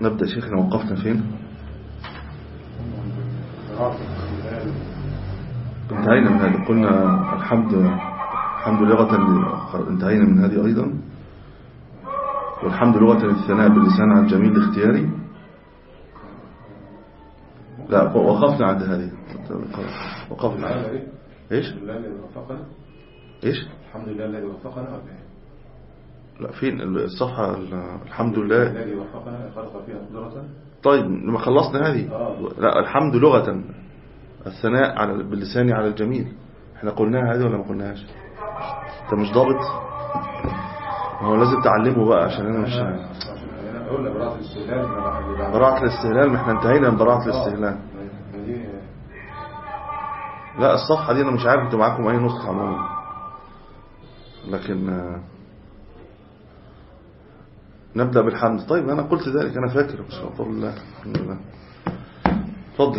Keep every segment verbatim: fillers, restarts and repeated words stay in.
نبدأ شيخنا، وقفنا فين؟ انتهينا من هذه، قلنا الحمد الحمد لغة، انتهينا من هذه أيضا. والحمد لغة الثناء باللسان على الجميل الاختياري. لا، وقفنا عند هذه، وقفنا عند ايش ايش الحمد لله الذي وفقنا. لا، فين الصفحة؟ الحمد لله الذي وفقنا خلق فيها قدرة. طيب لما خلصنا هذه آه. لا، الحمد لغة الثناء على باللسان على الجميل، احنا قلناها هذه ولا ما قلناهاش؟ انت مش ضابط، هو لازم تعلمه بقى عشان انا مش قلنا براءة الاستهلال. براءة الاستهلال، ما احنا انتهينا من براءة الاستهلال. لا، الصفحة دي انا مش عارف انتوا معاكم اي نسخة عموما، لكن نبدأ بالحمد. طيب انا قلت ذلك، انا فاكر، بس بفضل الله الحمد لله. اتفضل.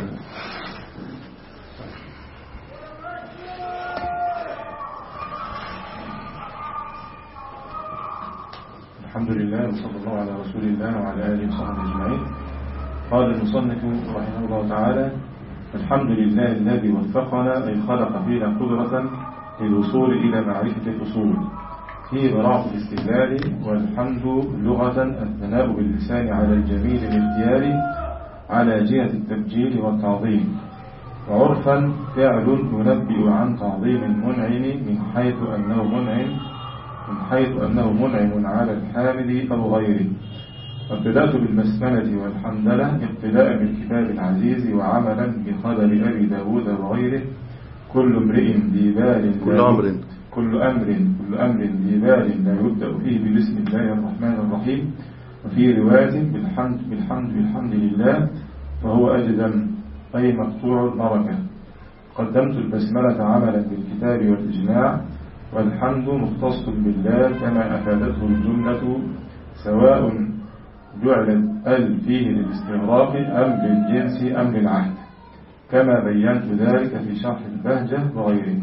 الحمد لله وصلى الله على رسول الله وعلى آله وصحبه أجمعين. قال المصنف رحمه الله تعالى: الحمد لله الذي وفقنا، أي خلق فينا قدرة للوصول إلى معرفة الأصول في براءة الاستهلال. والحمد لغة الثناء باللسان على الجميل الاختياري على جهة التبجيل والتعظيم، وعرفا فعل ينبئ عن تعظيم المنعم من حيث أنه منعم من حيث أنه منعم على الحامد أو غيره. وابتدأت بالبسملة والحمدلة اقتداء بالكتاب العزيز وعملا بخبر أبي داود وغيره: كل امرئ ذي بال كل أمر كل أمر كل أمر ذي بال لا يبدأ فيه بسم الله الرحمن الرحيم. وفي رواية بالحمد بالحمد بالحمد لله، فهو أجدم أي مقطوع البركة. قدمت البسملة عملا بالكتاب والإجماع، والحمد مختص بالله كما أفادته الجملة، سواء جعلت ال فيه للاستغراق أم للجنس أم للعهد، كما بينت ذلك في شرح البهجة وغيره.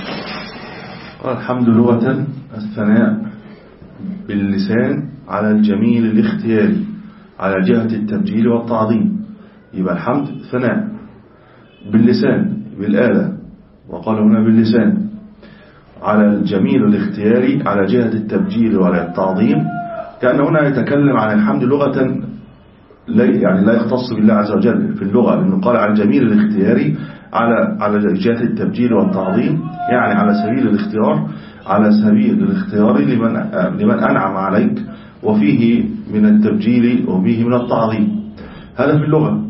الحمد لغة الثناء باللسان على الجميل الاختياري على جهة التبجيل والتعظيم. يبقى الحمد ثناء باللسان بالآلة، وقال هنا باللسان، على الجميل الاختياري على جهة التبجيل وعلى التعظيم. كأن هنا يتكلم عن الحمد لغة لا يعني لا يختص بالله عز وجل في اللغة، لأنه قال على الجميل الاختياري على على جهة التبجيل والتعظيم، يعني على سبيل الاختيار، على سبيل الاختيار لمن لمن أنعم عليك، وفيه من التبجيل وفيه من التعظيم. هذا في اللغة.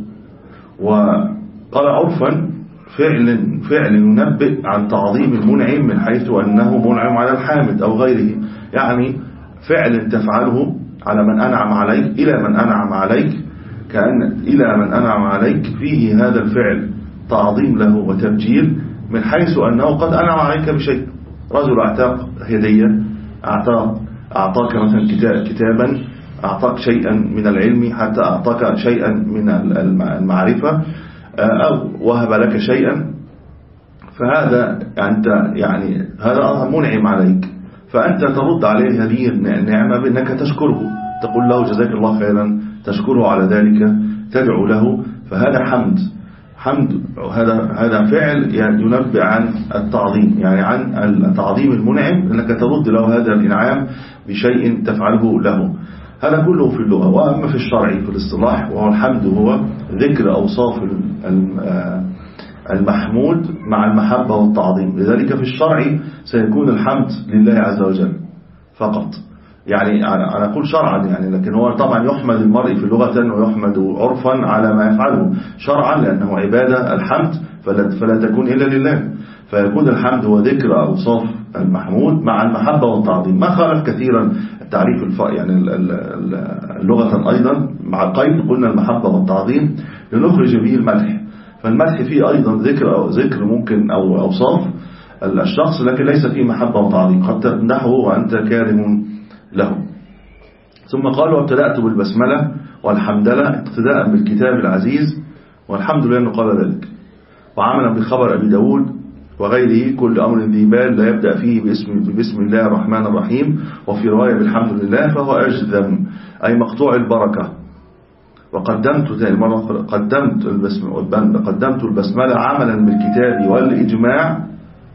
وقال عرفا فعل فعل ينبئ عن تعظيم المنعم من حيث أنه منعم على الحامد أو غيره، يعني فعل تفعله على من أنعم عليك إلى من أنعم عليك، كأن إلى من أنعم عليك فيه هذا الفعل تعظيم له وتبجيل، من حيث أنه قد أنعم عليك بشيء. رجل أعطاك هدية، أعطاك أعطاك مثلا كتابا، أعطاك شيئا من العلم، حتى أعطاك شيئا من المعرفة، أو وهب لك شيئا، فهذا أنت يعني هذا منعم عليك، فأنت ترد عليه هذه النعمة بأنك تشكره، تقول له جزاك الله خيرا، تشكره على ذلك، تدعو له، فهذا حمد. حمد هذا هذا فعل يعني ينبئ عن التعظيم، يعني عن تعظيم المنعم، أنك ترد له هذا الإنعام بشيء تفعله له. هذا كله في اللغة. وأما في الشرع في الاصطلاح، وهو الحمد هو ذكر أوصاف المحمود مع المحبة والتعظيم. لذلك في الشرع سيكون الحمد لله عز وجل فقط، يعني أنا أقول شرعا يعني، لكن هو طبعا يحمد المرء في لغة ويحمد عرفا على ما يفعله شرعا، لأنه عبادة الحمد فلا, فلا تكون إلا لله. فيكون الحمد هو ذكر أوصاف المحمود مع المحبة والتعظيم. ما خالف كثيرا التعريف الف... يعني اللغة أيضا مع القيد، قلنا المحبة والتعظيم لنخرج به المدح. فالمدح فيه أيضا ذكر أو ذكر ممكن أو أوصاف الشخص، لكن ليس فيه محبة وتعظيم، قد تمدحه وأنت كارم له. ثم قال: وابتدأت بالبسملة والحمدلة اقتداء بالكتاب العزيز، والحمد لله أنه قال ذلك، وعملا بخبر أبي داود وغيره: كل أمر ذي بال لا يبدأ فيه باسم, باسم الله الرحمن الرحيم. وفي رواية بالحمد لله، فهو أجذم أي مقطوع البركة. وقدمت ثاني مرة قدمت البسملة قدمت البسملة عملا بالكتاب والإجماع،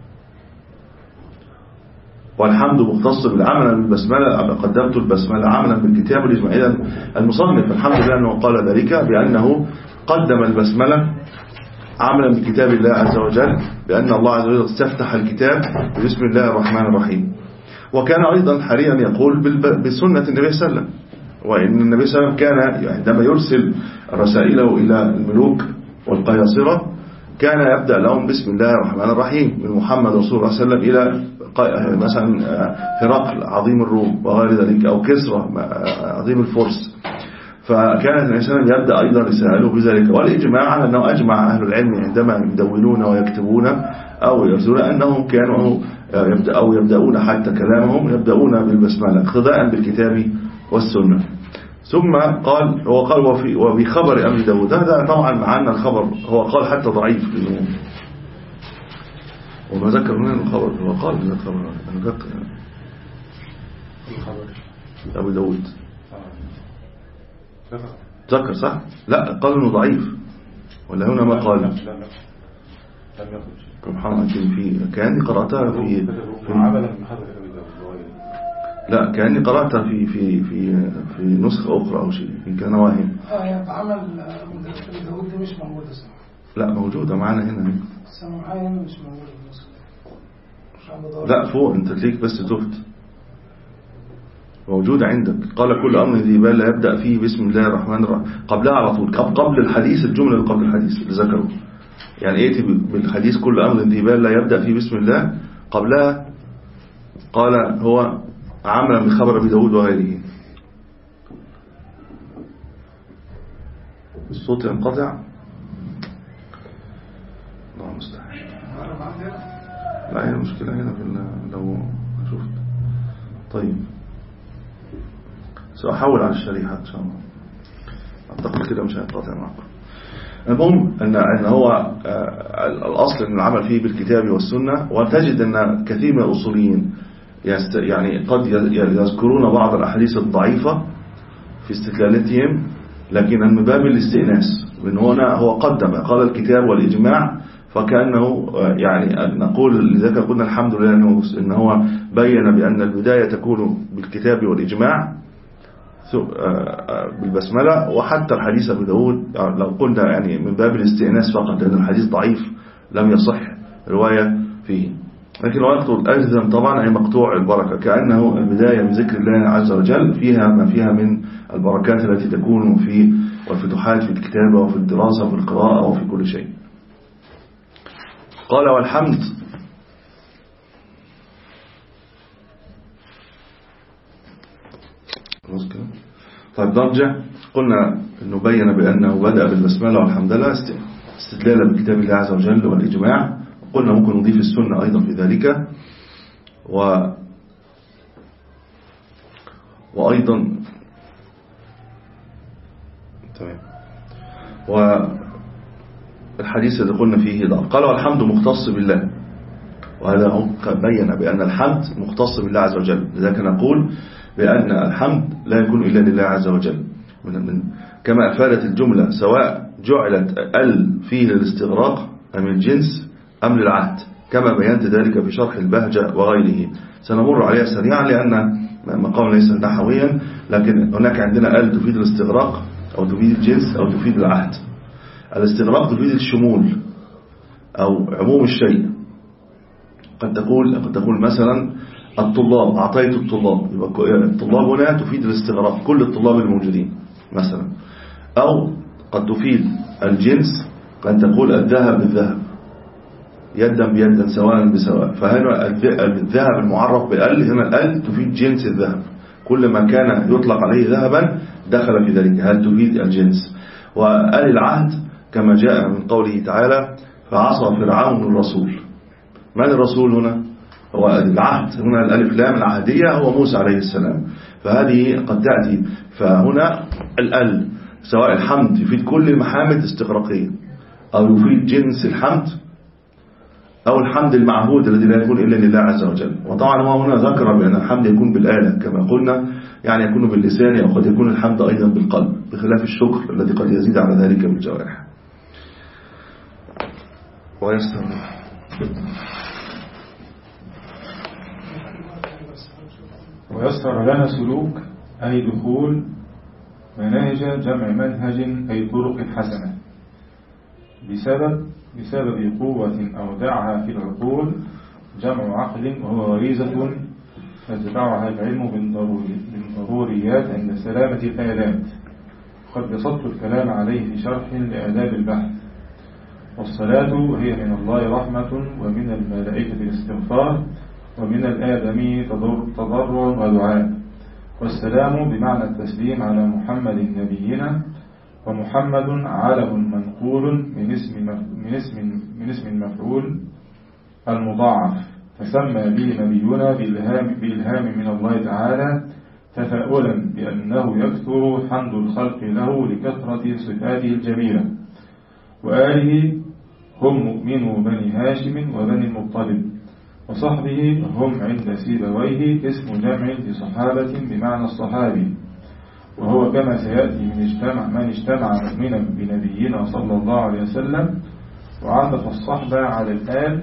والحمد مختص بالعمل بالبسملة قدمت البسملة عملا بالكتاب والإجماع. إذن المصنف الحمد لله أنه قال ذلك بأنه قدم البسملة عملا بكتاب الله عز وجل، بأن الله عز وجل استفتح الكتاب بسم الله الرحمن الرحيم. وكان أيضا حريا يقول بسنة النبي صلى الله عليه وسلم، وإن النبي صلى الله عليه وسلم كان عندما يرسل رسائله إلى الملوك والقياصرة كان يبدأ لهم بسم الله الرحمن الرحيم، من محمد رسول الله صلى الله عليه وسلم إلى مثلا هرقل عظيم الروم وغير ذلك، أو كسرى عظيم الفرس. فكان النبي صلى الله عليه وسلم يبدأ أيضا رساله بذلك. والإجماع على أنه أجمع أهل العلم عندما يدونون ويكتبون أو يرسلون أنهم كانوا يبدأ أو يبدأون حتى كلامهم يبدأون بالبسملة اقتداء بالكتاب والسنة. ثم قال هو قال وفي وبخبر أبي داود، هذا طبعا معنا الخبر هو قال حتى ضعيف لأنه وما ذكر من الخبر، هو قال من الخبر أنا ذكر أبي داود ذكر صح؟ لا قال إنه ضعيف ولا هنا ما قال؟ لا لا لم يقل محمد في كأني قرأتها في, في لا كأني قرأتها في في في في نسخة أخرى أو شيء إن كان واهم. اه يعني عمل من داود دي مش موجودة صح؟ لا موجودة معنا هنا. سمعها مش موجودة في النسخة. لا فوق أنت تليك بس تهت موجودة عندك. قال كل أمر ذي بال لا يبدأ فيه بسم الله الرحمن الرحيم قبلها على طول قبل الحديث، الجملة اللي قبل الحديث اللي ذكره يعني ايتي بالحديث كل أمر ذي بال لا يبدأ فيه بسم الله قبلها قال هو عملا بخبر أبي داود وغيره. الصوت ينقطع الله مستحيل. لا هي المشكلة هنا في لو شفت. طيب سأحول على الشريحة إن شاء الله أعتقد كده مش هينقطع معكم. المهم أن أن هو الأصل أن العمل فيه بالكتاب والسنة، وتجد أن كثير من الأصوليين يعني قد يذكرون بعض الأحاديث الضعيفة في استدلالاتهم، لكن من باب الاستئناس من هنا هو قدم قال الكتاب والإجماع، فكأنه يعني نقول لذلك قلنا الحمد لله أنه هو بين بأن البداية تكون بالكتاب والإجماع بالبسملة. وحتى الحديث أبي داود لو قلنا يعني من باب الاستئناس فقط لأن الحديث ضعيف لم يصح رواية فيه، لكن لو يقتل أجزم طبعا أي مقطوع البركة، كأنه البداية بذكر الله عز وجل فيها ما فيها من البركات التي تكون في والفتوحات في الكتابة وفي الدراسة وفي القراءة وفي كل شيء. قال والحمد طيب نرجع. قلنا أنه بين بأنه بدأ بالبسملة والحمد لله استدلالا بكتاب الله عز وجل والإجماع. قلنا ممكن نضيف السنة أيضا في ذلك، و وأيضا تمام والحديث الذي قلنا فيه ضعف. قال والحمد مختص بالله، وهذا هم بين بأن الحمد مختص بالله عز وجل، لذلك نقول بأن الحمد لا يكون إلا لله عز وجل من من كما أفادت الجملة سواء جعلت ال فيه للاستغراق أم الجنس أم للعهد، كما بينت ذلك في شرح البهجة وغيره. سنمر عليها سريعا لأن مقام ليس نحويا، لكن هناك عندنا ال تفيد الاستغراق أو تفيد الجنس أو تفيد العهد. الاستغراق تفيد الشمول أو عموم الشيء. قد تقول قد تقول مثلا الطلاب أعطيت الطلاب، يبقى الطلاب هنا تفيد الاستغراق كل الطلاب الموجودين مثلا. أو قد تفيد الجنس، قد تقول الذهب بالذهب يدا بيدا سواء بسواء. فهنا الذهب المعرف بال هنا الال تفيد جنس الذهب، كل ما كان يطلق عليه ذهبا دخل في ذلك، هل تفيد الجنس. وآل العهد كما جاء من قوله تعالى فعصى فرعون الرسول. من الرسول هنا؟ هو العهد، هنا الألف لام العهدية هو موسى عليه السلام، فهذه قد تأتي. فهنا الأل سواء الحمد يفيد كل المحامد استغراقية أو يفيد جنس الحمد أو الحمد المعهود الذي لا يكون إلا لله عز وجل. وطبعا هو هنا ذكر بأن الحمد يكون بالآلة كما قلنا، يعني يكون باللسان أو قد يكون الحمد أيضا بالقلب. بخلاف الشكر الذي قد يزيد على ذلك بالجوارح. ويسر ويسر لنا سلوك أي دخول مناهج جمع منهج أي طرق حسنة بسبب بسبب قوة أودعها في العقول جمع عقل وهو غريزة يتبعها العلم بالضروريات عند سلامة الآلات. قد بسطت الكلام عليه في شرح لآداب البحث. والصلاة هي من الله رحمة ومن الملائكة الاستغفار ومن الآدمي تضرع ودعاء. والسلام بمعنى التسليم على محمد نبينا، ومحمد علم منقول من اسم من اسم من اسم المفعول المضاعف، فسمى به نبينا بإلهام بإلهام من الله تعالى تفاؤلا بأنه يكثر حمد الخلق له لكثرة صفاته الجميلة. وآله هم مؤمنو بني هاشم وبني المطلب، وصحبه هم عند سيبويه اسم جمع لصحابة بمعنى الصحابي، وهو كما سيأتي من اجتمع من اجتمع مؤمنا بنبينا صلى الله عليه وسلم. وعطف الصحبة على الآل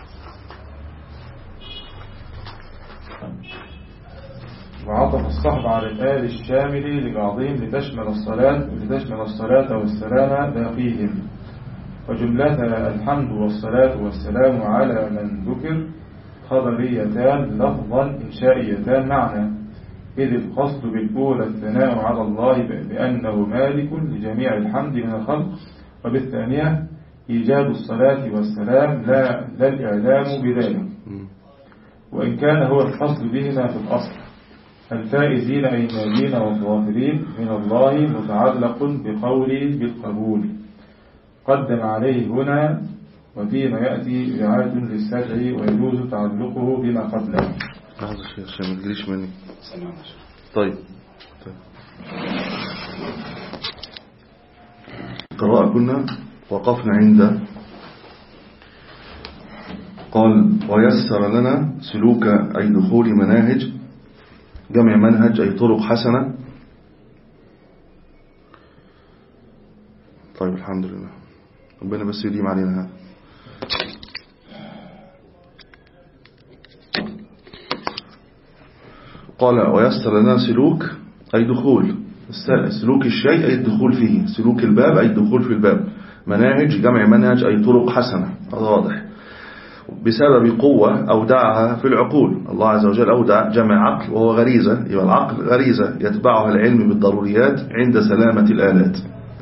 وعطف الصحبة على الآل الشامل لبعضهم لتشمل الصلاة لتشمل الصلاة والسلام باقيهم. وجملة الحمد والصلاة والسلام على من ذكر خبريتان لفظا إنشائيتان معنى، إذ القصد بالأولى الثناء على الله بأنه مالك لجميع الحمد من الخلق، وبالثانية إيجاد الصلاة والسلام لا, لا الإعلام بذلك، وإن كان هو القصد بهما في الأصل. الفائزين أي الناجين والظافرين من الله متعلق بقوله بالقبول، قدم عليه هنا وفيما يأتي إعادة للسجع ويجوز تعلقه بما قبله. لحظة شيء عشان ما تجريش مني. طيب طيب قراءة كنا وقفنا عند قال ويسر لنا سلوك أي دخول مناهج جمع منهج أي طرق حسنة. طيب الحمد لله، ربنا بس يديم علينا هذا. قال ويسر لنا سلوك أي دخول، سلوك الشيء أي الدخول فيه، سلوك الباب أي الدخول في الباب، مناهج جمع منهج أي طرق حسنة، هذا واضح. بسبب قوة أودعها في العقول، الله عز وجل أودع جمع عقل وهو غريزة، يبقى العقل غريزة يتبعها العلم بالضروريات عند سلامة الآلات.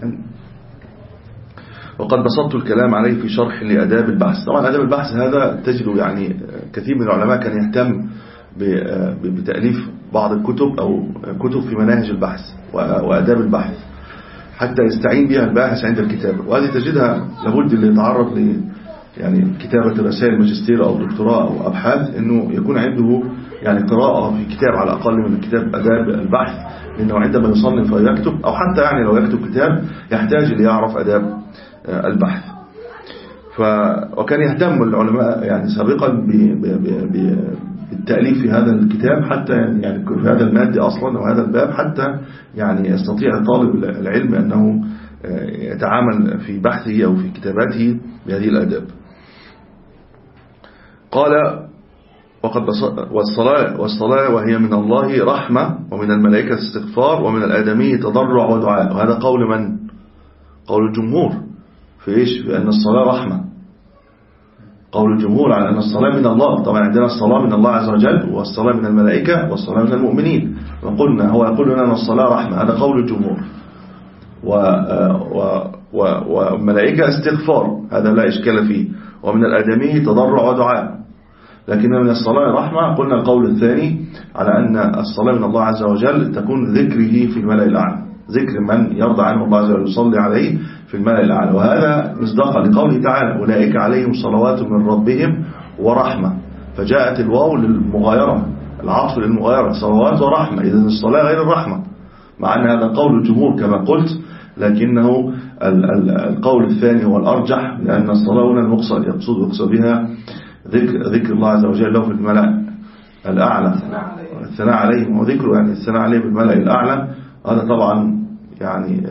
وقد بسطت الكلام عليه في شرح لأداب البحث. طبعا أداب البحث هذا تجد يعني كثير من العلماء كان يهتم بتأليف بعض الكتب أو كتب في مناهج البحث وأداب البحث حتى يستعين بها الباحث عند الكتابة، وهذه تجدها لابد اللي يتعرض ل يعني كتابة رسائل ماجستير أو دكتوراه أو أبحاث إنه يكون عنده يعني قراءة في كتاب على الأقل من كتاب أداب البحث، لأنه عندما يصنف أو يكتب أو حتى يعني لو يكتب كتاب يحتاج ليعرف أداب البحث. ف وكان يهتم العلماء يعني سابقا ب... ب... ب... بالتأليف في هذا الكتاب حتى يعني في هذا المادة أصلا وهذا الباب حتى يعني يستطيع طالب العلم أنه يتعامل في بحثه أو في كتاباته بهذه الآداب. قال وقد والصلاة والصلاة وهي من الله رحمة ومن الملائكة استغفار ومن الآدمي تضرع ودعاء. وهذا قول من؟ قول الجمهور في إيش؟ بأن الصلاة رحمة. قول الجمهور على أن الصلاة من الله. طبعا عندنا الصلاة من الله عز وجل والصلاة من الملائكة والصلاة من المؤمنين، وقلنا هو يقول لنا أن الصلاة رحمة، هذا قول الجمهور. وملائكة استغفار هذا لا إشكال فيه، ومن الآدمي تضرع ودعاء. لكن من الصلاة رحمة قلنا القول الثاني على أن الصلاة من الله عز وجل تكون ذكره في الملأ الأعلى، ذكر من يرضى عنه الله عز وجل يصلي عليه في الملأ الأعلى. وهذا مصداقا لقوله تعالى أولئك عليهم صلوات من ربهم ورحمة، فجاءت الواو للمغايرة، العطف للمغايرة، صلوات ورحمة، إذن الصلاة غير الرحمة، مع أن هذا قول الجمهور كما قلت، لكنه القول الثاني هو الأرجح، لأن الصلاة هنا المقصد يقصد يقصد بها ذكر, ذكر الله عز وجل له في الملأ الأعلى، الثناء عليهم وذكره يعني الثناء عليه بالملأ الأعلى. هذا طبعا يعني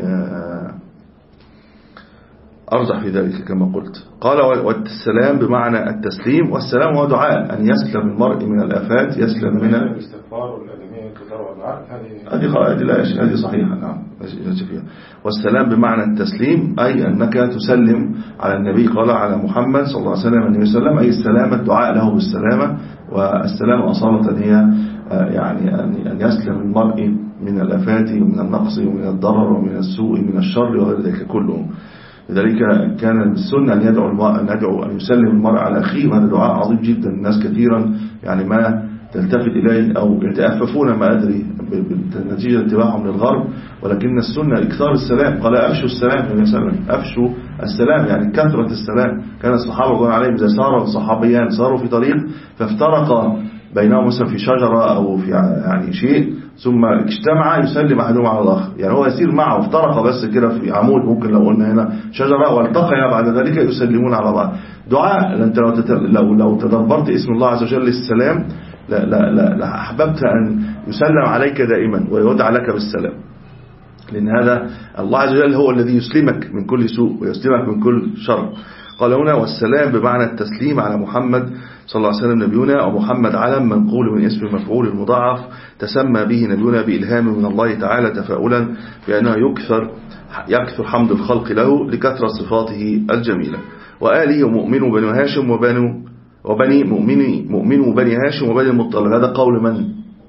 أرجح في ذلك كما قلت. قال والسلام بمعنى التسليم، والسلام هو دعاء أن يسلم المرء من الآفات، يسلم من الاستغفار والأدمية والتضرع والدعاء. هذه هذه صحيحة. نعم. والسلام بمعنى التسليم أي أنك تسلم على النبي، قال على محمد صلى الله عليه وسلم النبي صلى الله عليه وسلم، أي السلامة الدعاء له بالسلامة. والسلام أصالة هي يعني أن يسلم المرء من الآفات ومن النقص ومن الضرر ومن السوء من الشر وغير ذلك كله. لذلك كان السنة أن يدعو المرء أن يدعو أن يسلم المرء على أخيه، وهذا دعاء عظيم جدا. الناس كثيرا يعني ما تلتفت إليه أو يتأففون، ما أدري بنتيجة انتباههم للغرب، ولكن السنة إكثار السلام. قال أفشوا السلام النبي صلى الله عليه وسلم، أفشوا السلام يعني كثرة السلام. كان الصحابة رضوان عليهم إذا ساروا الصحابيان ساروا في طريق فافترقا بينهم مثلا في شجرة أو في يعني شيء، ثم اجتمع يسلم أحدهم على الآخر، يعني هو يسير معه افترق بس كده في عمود، ممكن لو قلنا هنا شجرة، والتقيا بعد ذلك يسلمون على بعض. دعاء أنت لو لو لو تدبرت اسم الله عز وجل السلام لا لا لا, لا أحببت أن يسلم عليك دائما ويودع لك بالسلام، لأن هذا الله عز وجل هو الذي يسلمك من كل سوء ويسلمك من كل شر. قال هنا والسلام بمعنى التسليم على محمد صلى الله عليه وسلم نبينا، ومحمد علم منقول من اسم المفعول المضاعف تسمى به نبينا بإلهام من الله تعالى تفاؤلا بأنه يكثر يكثر حمد الخلق له لكثرة صفاته الجميلة. وآله مؤمن بني هاشم وبني وبني مؤمن مؤمن بني هاشم وبني المطلب. هذا قول من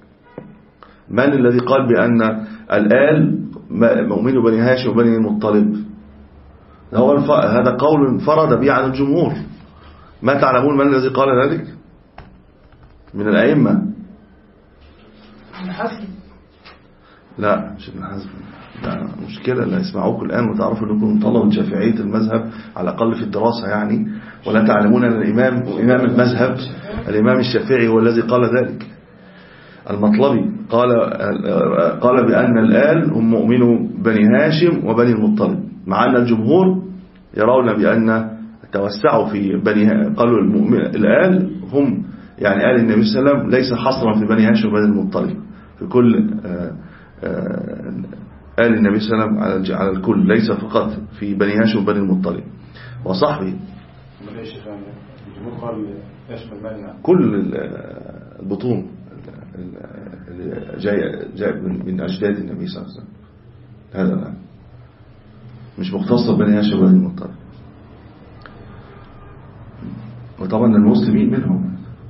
من الذي قال بأن الآل مؤمن بني هاشم وبني المطلب؟ هو هذا قول انفرد به عن الجمهور. ما تعلمون من الذي قال ذلك من الأئمة؟ ابن حزم. لا مش ابن حزم، لا مشكلة. لا يسمعوك الآن وتعرفوا أنكم طلبوا شافعية المذهب على الأقل في الدراسة يعني، ولا تعلمون أن الإمام إمام المذهب الإمام الشافعي هو الذي قال ذلك. المطلبي قال قال بأن الآل هم مؤمنوا بني هاشم وبني المطلب، مع أن الجمهور يرون بأن توسعوا في بني، قالوا الآل هم يعني آل النبي صلى الله عليه وسلم ليس حصرا في بني هاشم وبني المطلب، في كل آل النبي صلى الله عليه وسلم على الكل، ليس فقط في بني هاشم وبني المطلب وصحبه. كل البطون جاي جاي من أجداد النبي صلى الله عليه وسلم، هذا لا مش مختص بني هاشم وبني المطلب. وطبعا المسلمين منهم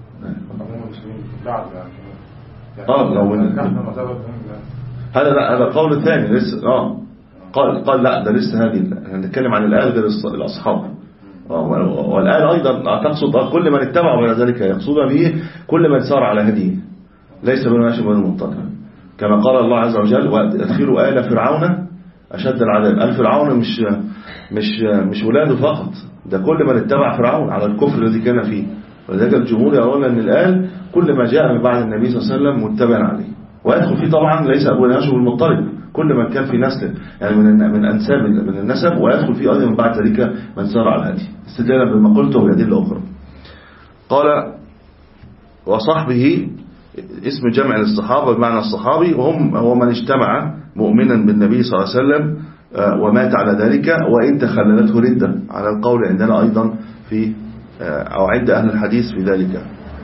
اه لو هذا لا هذا قول ثاني لسه. اه قال قال لا ده لسه هذه هنتكلم عن الآل غير الأصحاب. والآل أيضا تقصد كل من اتبعه غير ذلك، يقصد به كل من سار على هديه، ليس بني هاشم وبني المطلب، كما قال الله عز وجل وادخلوا آل فرعون أشد العذاب. آل فرعون مش مش مش ولاده فقط، ده كل من اتبع فرعون على الكفر الذي كان فيه. ولذلك الجمهور يرون أن الآل كل ما جاء من بعد النبي صلى الله عليه وسلم متبع عليه، ويدخل فيه طبعا ليس أبو هاشم والمطلب، كل من كان في نسل يعني من من أنساب من النسب، ويدخل فيه أيضا من بعد ذلك من سار على هذه استدلالا بما قلته وبأدلة أخرى. قال وصحبه اسم جمع للصحابة بمعنى الصحابي، وهم هو من اجتمع مؤمنا بالنبي صلى الله عليه وسلم ومات على ذلك وإن تخللته ردة، على القول عندنا أيضا في أو عند أهل الحديث في ذلك.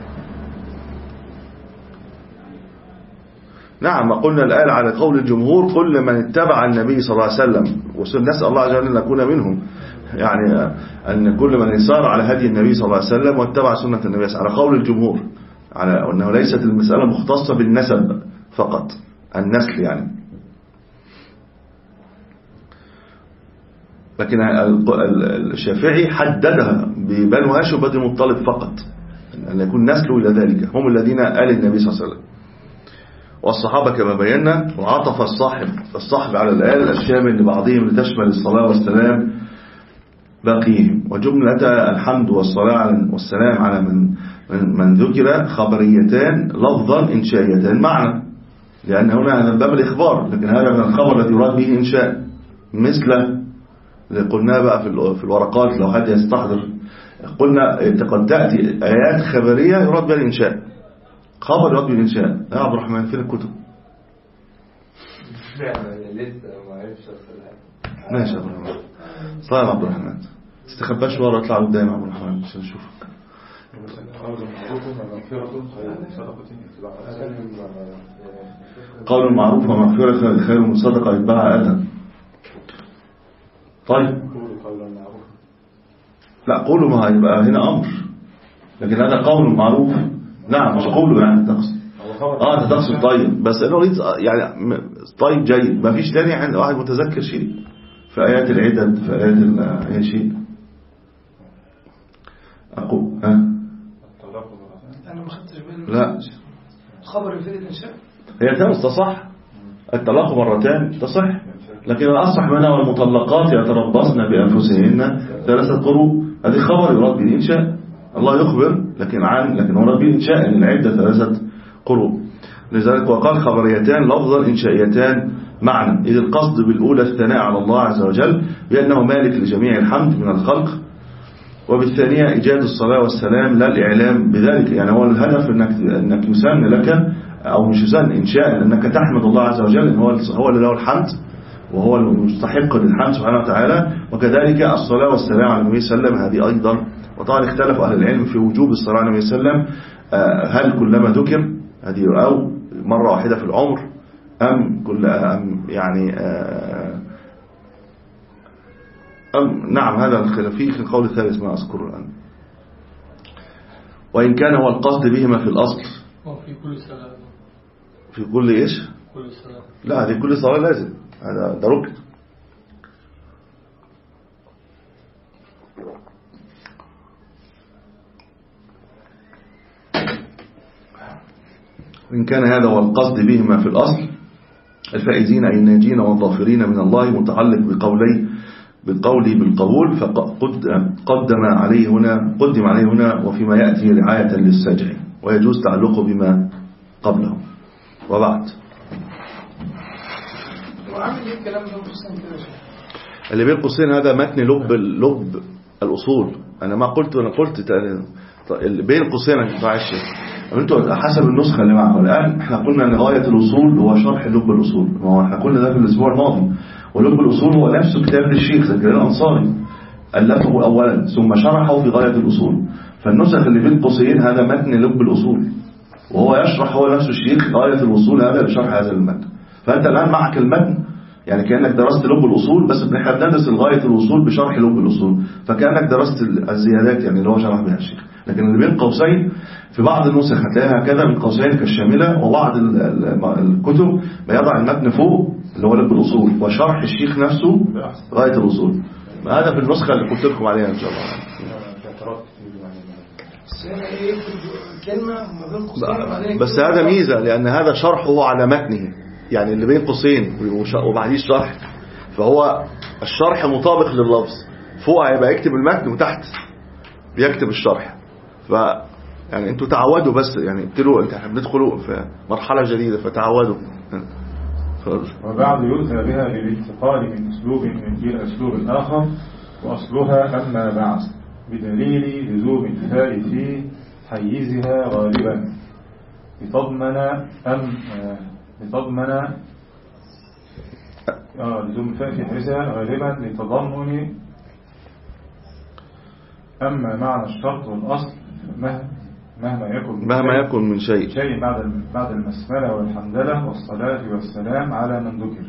نعم قلنا الآن على قول الجمهور كل من اتبع النبي صلى الله عليه وسلم، ونسأل الله عز وجل أن نكون منهم، يعني أن كل من يسار على هدي النبي صلى الله عليه وسلم واتبع سنة النبي على قول الجمهور، على أنه ليست المسألة مختصة بالنسب فقط، النسل يعني. لكن الشافعي حددها ببنو هاشم وبني المطلب فقط، أن يكون نسله إلى ذلك، هم الذين آل النبي صلى الله عليه وسلم. والصحابة كما بينا، وعطف الصاحب الصحب على الآل الشامل لبعضهم لتشمل الصلاة والسلام باقيهم. وجملة الحمد والصلاة والسلام على من من ذكر خبريتان لفظا إنشائيتان معنى، لأن هنا من باب الإخبار، لكن هذا من الخبر الذي يراد به إنشاء، مثل اللي قلناه بقى في الورقات لو حد يستحضر، قلنا قد تأتي آيات خبرية يراد بها الإنشاء، خبر يراد بها الإنشاء. يا عبد الرحمن فين الكتب؟ ماشي يا عبد الرحمن. طيب عبد الرحمن استخباش ورا، اطلع قدام يا عبد الرحمن عشان نشوفك. قول معروف ومغفرة خير من صدقة يتبعها أذى. طيب لا قولوا، ما هيبقى هنا أمر، لكن هذا قول معروف. نعم مش قوله يعني تقصد اه تقصد. طيب بس انا اريد يعني طيب جيد، ما فيش تاني عند واحد متذكر شيء في آيات العدد، في آيات اي شيء اقول ها انا ما خدتش بالي. لا خبر يفيد الانشاء. هي تمس تصح، الطلاق مرتان تصح، لكن الأصح منها والمطلقات يتربصن بأنفسهن ثلاثة قروء. هذه خبر يراد به الإنشاء، الله يخبر لكن عن لكن يراد به الإنشاء أن العدة ثلاثة قروء. لذلك وقال خبريتان لفظا إنشائيتان معنى، إذ القصد بالأولى الثناء على الله عز وجل بأنه مالك لجميع الحمد من الخلق، وبالثانية إيجاد الصلاة والسلام لا الإعلام بذلك. يعني هو الهدف أنك, أنك يسن لك أو مش يسن إنشاء أنك تحمد الله عز وجل أن هو هو اللي له الحمد وهو المستحق للحمد سبحانه وتعالى، وكذلك الصلاة والسلام على النبي صلى الله عليه وسلم هذه أيضا. وطبعا اختلف أهل العلم في وجوب الصلاة على النبي صلى الله عليه وسلم، هل كلما ذكر هذه أو مرة واحدة في العمر أم كل أم يعني أم نعم هذا الخلاف في القول الثالث ما أذكره الآن. وإن كان هو القصد بهما في الأصل في كل صلاة، في كل إيش كل صلاة. لا هذه كل صلاة لازم، هذا ده ركن. وإن كان هذا هو القصد بهما في الأصل الفائزين أي الناجين والظافرين من الله متعلق بقولي بالقول بالقبول، فقدم عليه هنا قدم عليه هنا وفيما يأتي رعاية للسجع، ويجوز تعلقه بما قبله. وبعد وعامل ايه الكلام ده قصين كده؟ اللي بين قوسين هذا متن لب لب الأصول. أنا ما قلت أنا قلت بين قوسين يا جماعة الشيخ، انتوا حسب النسخة اللي معكم الآن. احنا قلنا ان غاية الأصول هو شرح لب الأصول، ما هو احنا قلنا ده في الأسبوع الماضي. ولب الأصول هو نفسه كتاب للشيخ زكريا الأنصاري ألفه أولا ثم شرحه في غاية الأصول. فالنسخ اللي بين قوسين هذا متن لب الأصول، وهو يشرح هو نفسه الشيخ غاية الوصول هذا بشرح هذا المتن. فأنت الآن معك المتن يعني كأنك درست لب الأصول، بس احنا بندرس غاية الوصول بشرح لب الأصول، فكأنك درست الزيادات يعني اللي هو شرح بها الشيخ. لكن اللي بين قوسين في بعض النسخ هتلاقيها كذا من قوسين كالشاملة، وبعض الكتب بيضع المتن فوق اللي هو لب الأصول وشرح الشيخ نفسه غاية الوصول. هذا في النسخة اللي قلت لكم عليها إن شاء الله. بس هذا ميزة لأن هذا شرحه على متنه، يعني اللي بين قوسين وبعديه شرح، فهو الشرح مطابق لللفظ. فوق هيبقى يكتب المتن وتحت بيكتب الشرح. ف يعني انتوا تعودوا بس يعني ابتلوا انت بندخلوا في مرحلة جديدة فتعودوا. وبعد يؤتى بها للانتقال من اسلوب الى اسلوب اخر، واصلها اما بعد بدليل لزوم الفاء في حيزها غالبا لتضمن أم لتضمن آه لزوم الفاء في حيزها غالبا لتضمن أما معنى الشرط والأصل مهما يكن مهما يكن من شيء شيء بعد بعد المسملة والحمدلة والصلاة والسلام على من ذكر.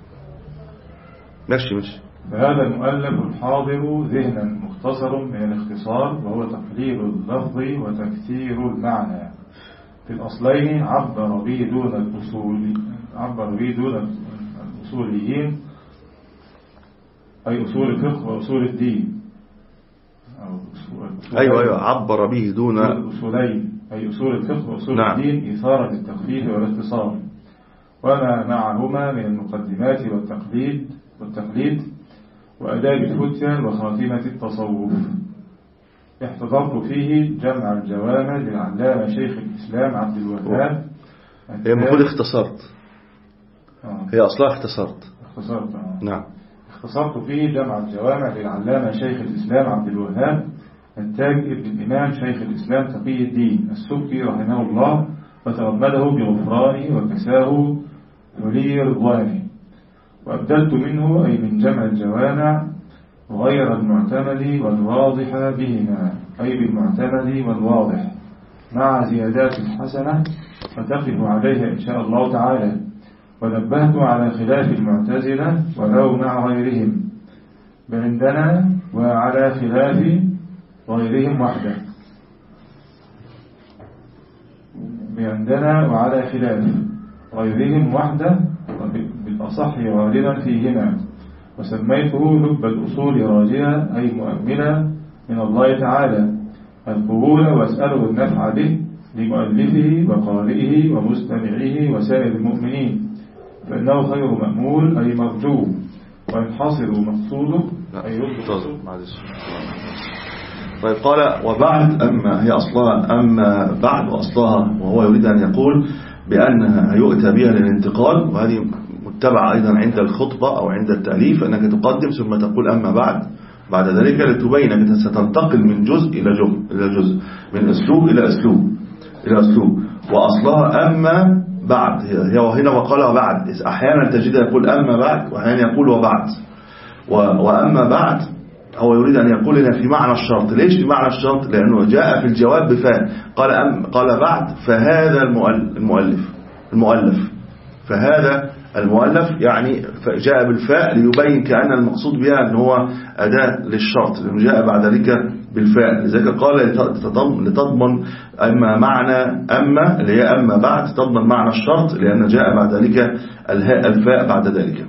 ماشي ماشي. فهذا المؤلف الحاضر ذهنا مختصر من الاختصار، وهو تقليل اللفظ وتكثير المعنى. في الأصلين عبر به دون الأصول عبر به دون الأصوليين أي أصول الفقه وأصول الدين. أو أصول أيوة أيوة عبر به دون الأصولين أي أصول الفقه وأصول نعم. الدين إثارة التخفيف والاختصار، وما معهما من المقدمات والتقليد والتقليد وأداب الفتية وخاتمة التصوف. احتضرت فيه جمع الجوامع للعلامة شيخ الإسلام عبد الوهاب. هي المفروض اختصرت آه. هي أصلا اختصرت اختصرت آه. نعم. اختصرت فيه جمع الجوامع للعلامة شيخ الإسلام عبد الوهاب التاج ابن الإمام شيخ الإسلام تقي الدين السبكي رحمه الله، وتغمده بغفرانه وكساه ولي رضوانه، وأبدلت منه أي من جمع الجوامع غير المعتمد والواضح بهما، أي بالمعتمد والواضح مع زيادات حسنة فتقف عليها إن شاء الله تعالى. ونبهت على خلاف المعتزلة ولو مع غيرهم بل عندنا وعلى خلاف غيرهم وحده، عندنا وعلى خلاف غيرهم وحده بالأصح غالبا فيهما. وسميته لب الأصول راجية أي مؤمنة من الله تعالى القبول واسأله النفع به لمؤلفه وقارئه ومستمعيه وسائر المؤمنين، فإنه خير مأمول أي مرجو، وينحصر مقصوده أي يرجو. طيب قال وبعد أما، هي أصلها أما بعد وأصلها، وهو يريد أن يقول بأنها يؤتى بها للانتقال، وهذه متبعة أيضا عند الخطبة أو عند التأليف، أنك تقدم ثم تقول أما بعد بعد ذلك لتبين أنك ستنتقل من جزء إلى جزء إلى جزء، من أسلوب إلى أسلوب إلى أسلوب. وأصلها أما بعد، هي وهنا وقالها بعد، أحيانا تجد يقول أما بعد وأحيانا يقول وبعد. وأما بعد هو يريد أن يقول لنا في معنى الشرط. ليش في معنى الشرط؟ لأنه جاء في الجواب بفاء، قال أم قال بعد فهذا المؤلف المؤلف فهذا المؤلف يعني جاء بالفاء ليبين كأن المقصود بها أن هو أداة للشرط، لأنه جاء بعد ذلك بالفاء. لذلك قال لتضمن أما معنى أما اللي هي أما بعد تضمن معنى الشرط، لأن جاء بعد ذلك الهاء الفاء بعد ذلك.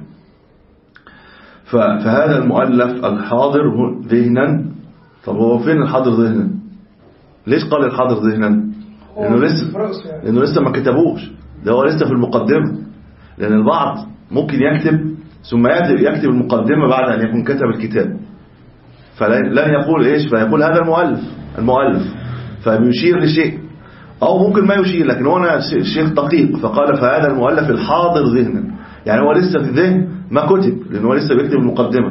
فهذا المؤلف الحاضر ذهنا. طب هو فين الحاضر ذهنا؟ ليش قال الحاضر ذهنا؟ لأنه لسه لأنه لسه ما كتبوش، ده هو لسه في المقدمة. لأن البعض ممكن يكتب ثم يكتب المقدمة بعد أن يكون كتب الكتاب، فلن يقول إيش، فيقول هذا المؤلف المؤلف فيشير لشيء، أو ممكن ما يشير، لكن هو الشيخ دقيق فقال فهذا المؤلف الحاضر ذهنا، يعني هو لسه في الذهن ما كتب، لأنه هو لسه بيكتب المقدمة،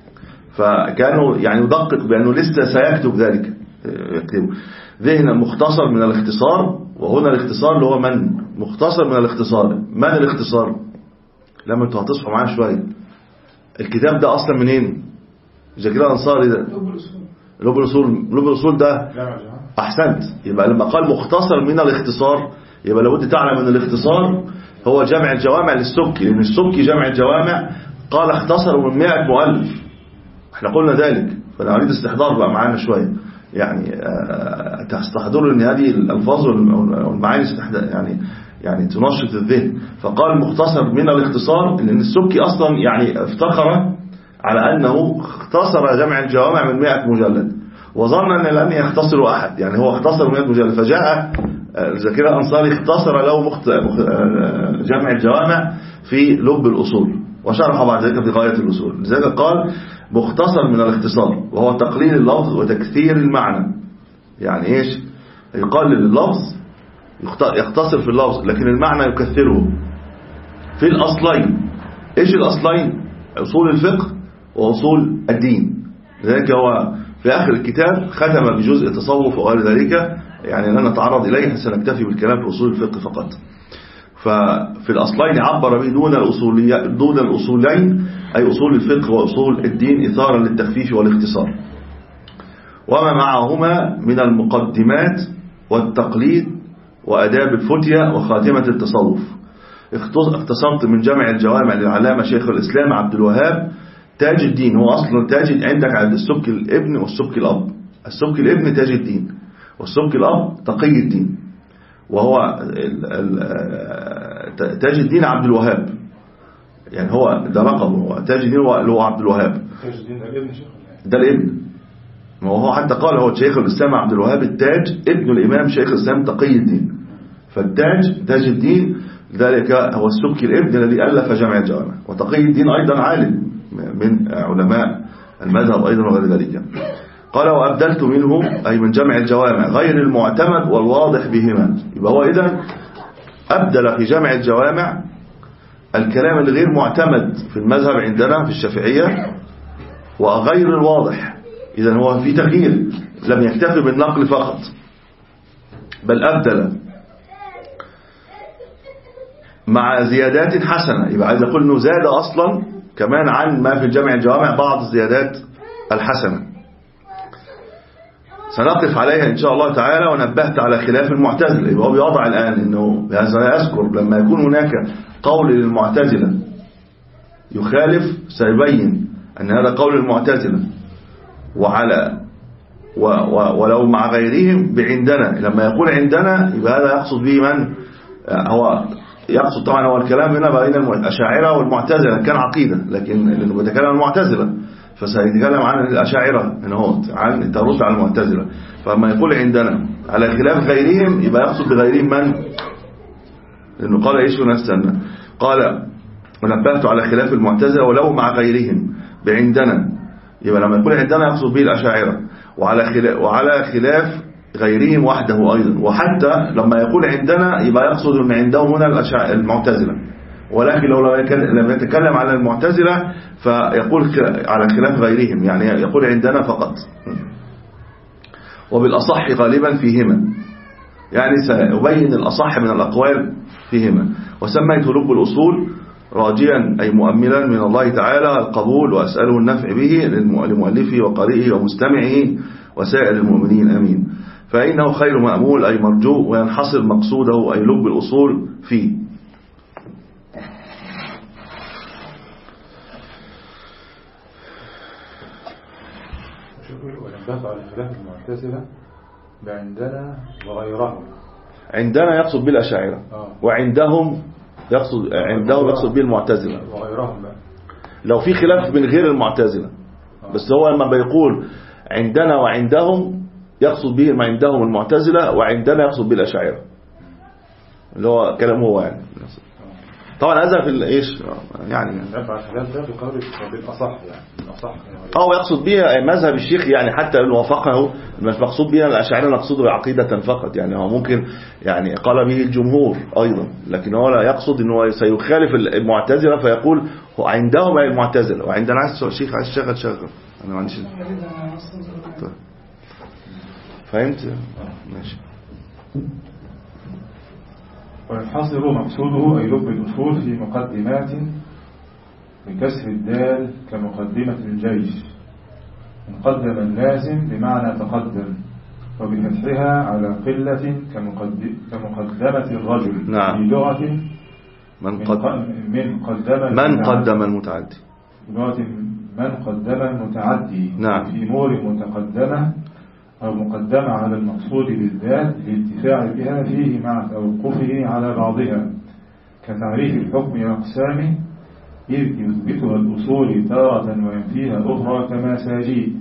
فكانوا يعني يدقق بأنه لسه سيكتب ذلك يكتب ذهنا. مختصر من الاختصار، وهنا الاختصار اللي هو من مختصر من الاختصار. من الاختصار؟ لما انتوا هتصحوا معايا شوية، الكتاب ده أصلا منين؟ زكريا الأنصاري ده لب الأصول. لب الأصول ده أحسنت. يبقى لما قال مختصر من الاختصار يبقى لابد تعلم أن الاختصار هو جمع الجوامع للسبكي، لأن السبكي جمع الجوامع قال اختصروا من مئة مؤلف، احنا قلنا ذلك. فأنا أريد استحضار بقى معانا شوية، يعني تستحضروا أن هذه الألفاظ والمعاني يعني يعني تنشط الذهن. فقال مختصر من الاختصار، لأن السبكي أصلا يعني افتخر على أنه اختصر جمع الجوامع من مئة مجلد، وظن أن لن يختصر أحد، يعني هو اختصر مئة مجلد. فجاء زكريا الأنصاري اختصر له مخت... جمع الجوامع في لب الأصول، وشرح بعد ذلك بغاية الأصول. لذلك قال مختصر من الاختصار، وهو تقليل اللفظ وتكثير المعنى. يعني إيش؟ يقلل اللفظ، يختصر في اللفظ، لكن المعنى يكثره. في الأصلين، إيش الأصلين؟ أصول الفقه وأصول الدين. لذلك هو في آخر الكتاب ختم بجزء التصوف وغير ذلك، يعني لن نتعرض إليه، سنكتفي بالكلام في أصول الفقه فقط. ففي الأصلين عبر به دون الأصولية دون الأصولين، أي أصول الفقه وأصول الدين، إثارا للتخفيف والاختصار، وما معهما من المقدمات والتقليد وأداب الفتية وخاتمة التصوف. اختصرت من جمع الجوامع للعلامة شيخ الإسلام عبد الوهاب تاج الدين. هو أصلا تاج عندك عند السبكي الابن والسبكي الأب. السبكي الابن تاج الدين والسبكي الأب تقي الدين، وهو تاج الدين عبد الوهاب، يعني هو ده لقبه، هو تاج الدين اللي هو عبد الوهاب. تاج الدين ده الابن شيخ ده الابن، وهو حتى قال هو شيخ الإسلام عبد الوهاب التاج ابن الإمام شيخ الإسلام تقي الدين. فالتاج تاج الدين ذلك هو السبكي الابن الذي ألف جمع الجوامع، وتقي الدين أيضا عالم من علماء المذهب أيضا وغير ذلك. قال وأبدلت منه أي من جمع الجوامع غير المعتمد والواضح بهما. يبقى هو إذن أبدل في جمع الجوامع الكلام الغير معتمد في المذهب عندنا في الشافعية وغير الواضح. إذن هو في تغيير، لم يكتفي بالنقل فقط، بل أبدل مع زيادات حسنة. يبقى عايز أقول أنه زاد أصلا كمان عن ما في الجامع الجوامع بعض الزيادات الحسنة سنقف عليها إن شاء الله تعالى. ونبهت على خلاف المعتزلة. يبقى هو بيوضع الآن أنه سيذكر لما يكون هناك قول للمعتزلة يخالف سيبين أن هذا قول المعتزلة وعلى و و ولو مع غيرهم بعندنا. لما يقول عندنا يبقى هذا يقصد به من هو يقصد طبعا هو الكلام هنا بين الأشاعرة والمعتزلة كان عقيدة، لكن لأنه بيتكلم عن المعتزلة فسيتكلم عن الأشاعرة هنا هو عن ترد على المعتزلة. فلما يقول عندنا على خلاف غيرهم يبقى يقصد بغيرهم من؟ لأنه قال إيش ونستنى قال ونبهت على خلاف المعتزلة ولو مع غيرهم بعندنا. يبقى لما يقول عندنا يقصد به الأشاعرة وعلى خلاف, وعلى خلاف غيرهم وحده أيضا. وحتى لما يقول عندنا يبقى يقصد أن عندهم هنا المعتزلة، ولكن لو لم يتكلم على المعتزلة فيقول على خلاف غيرهم، يعني يقول عندنا فقط. وبالأصح غالبا فيهما، يعني سأبين الأصح من الأقوال فيهما. وسميت لب الأصول راجيا أي مؤملا من الله تعالى القبول وأسأله النفع به لمؤلفه وقارئه ومستمعه وسائر المؤمنين أمين. فإنه خير مأمول أي مرجو وينحصر مقصوده أي لب الأصول فيه. ونبهت على خلاف المعتزلة بعندنا وغيرهم. عندنا يقصد بالأشاعرة وعندهم يقصد عندهم يقصد بالمعتزلة وغيرهم بقى. لو في خلاف من غير المعتزلة بس هو لما بيقول عندنا وعندهم يقصد به ما عندهم المعتزلة وعندنا يقصد بالأشاعرة اللي هو كلامه هو يعني. طبعا هذا في الايش يعني نفع الخلاف ده بقول بالاصح يعني الاصح اه يقصد بها مذهب الشيخ يعني حتى لو وافقه مش مقصود بها الاشاعره نقصده عقيده فقط يعني هو ممكن يعني قال به الجمهور ايضا لكن هو لا يقصد انه سيخالف المعتزله فيقول هو عندهم المعتزله وعندنا عايز الشيخ عايز شغل شغل انا ما عنديش فهمت ماشي. وينحصر مقصوده أي لب الأصول في مقدمات بكسر الدال كمقدمة الجيش مقدم اللازم بمعنى تقدم وبفتحها على قلة كمقدمة الرجل نعم. في لغة من قدم من قدم من قدم المتعدي لغة من قدم المتعدي نعم. في أمور متقدمة أو مقدمة على المقصود بالذات للانتفاع بها فيه مع توقفه على بعضها كتعريف الحكم أقسامه إذ يثبتها الأصول تارة وينفيها أخرى كمساجيد.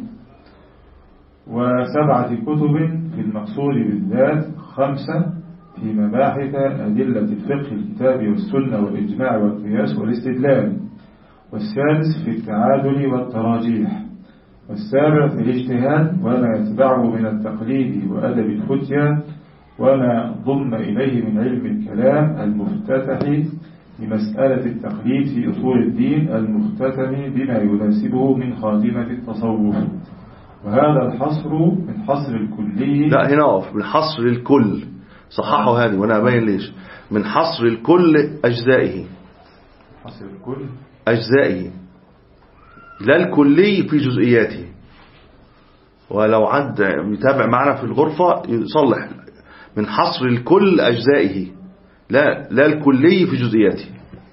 وسبعة كتب في المقصود بالذات خمسة في مباحث أدلة الفقه الكتاب والسنة والإجماع والقياس والاستدلال. والسادس في التعادل والتراجيح. والسابع في الاجتهاد وما يتبعه من التقليد وأدب الفتيا وما ضم إليه من علم الكلام المفتتح لمسألة التقليد في أصول الدين المختتم بما يناسبه من خاتمة التصوف. وهذا الحصر من حصر الكلي. لا هنا أقف من حصر الكل صححوا هذه وأنا أبين ليش من حصر الكل أجزائه حصر الكل أجزائه لا الكلي في جزئياته. ولو عد يتابع معنا في الغرفة يصلح من حصر الكل أجزائه لا لا الكلي في جزئياته.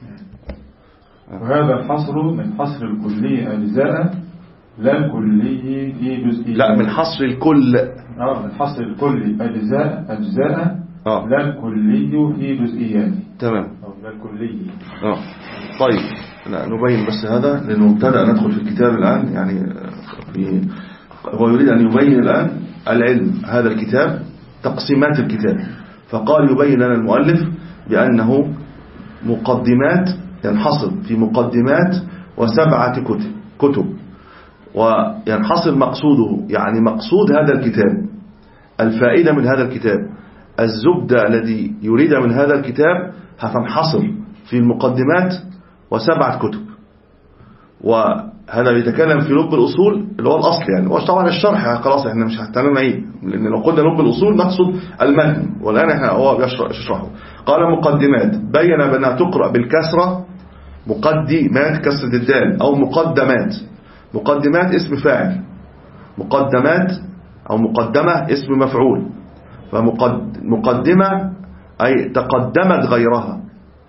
وهذا الحصر من حصر الكلي أجزاء لا الكلي في جزئياته. لا من حصر الكل اه من حصر الكل أجزاء أجزاء آه. لا الكلي في جزئياته. تمام أو لا الكلي آه. طيب لا نبين بس هذا لأنه ابتدأ ندخل في الكتاب الآن يعني في هو يريد أن يبين الآن العلم هذا الكتاب تقسيمات الكتاب. فقال يبين لنا المؤلف بأنه مقدمات ينحصر في مقدمات وسبعة كتب كتب وينحصر مقصوده يعني مقصود هذا الكتاب الفائدة من هذا الكتاب الزبدة الذي يريد من هذا الكتاب هتنحصر في المقدمات وسبعة كتب. هذا بيتكلم في لب الأصول اللي هو الأصل يعني. وش طبعا الشرح خلاص احنا مش هنتكلم ايه، لأن لو قلنا لب الأصول نقصد المتن، والآن احنا هو بيشرحه. قال مقدمات، بين بأنها تقرأ بالكسرة، مقدمات كسرة الدال، أو مقدمات. مقدمات اسم فاعل، مقدمات أو مقدمة اسم مفعول. فمقدمة أي تقدمت غيرها،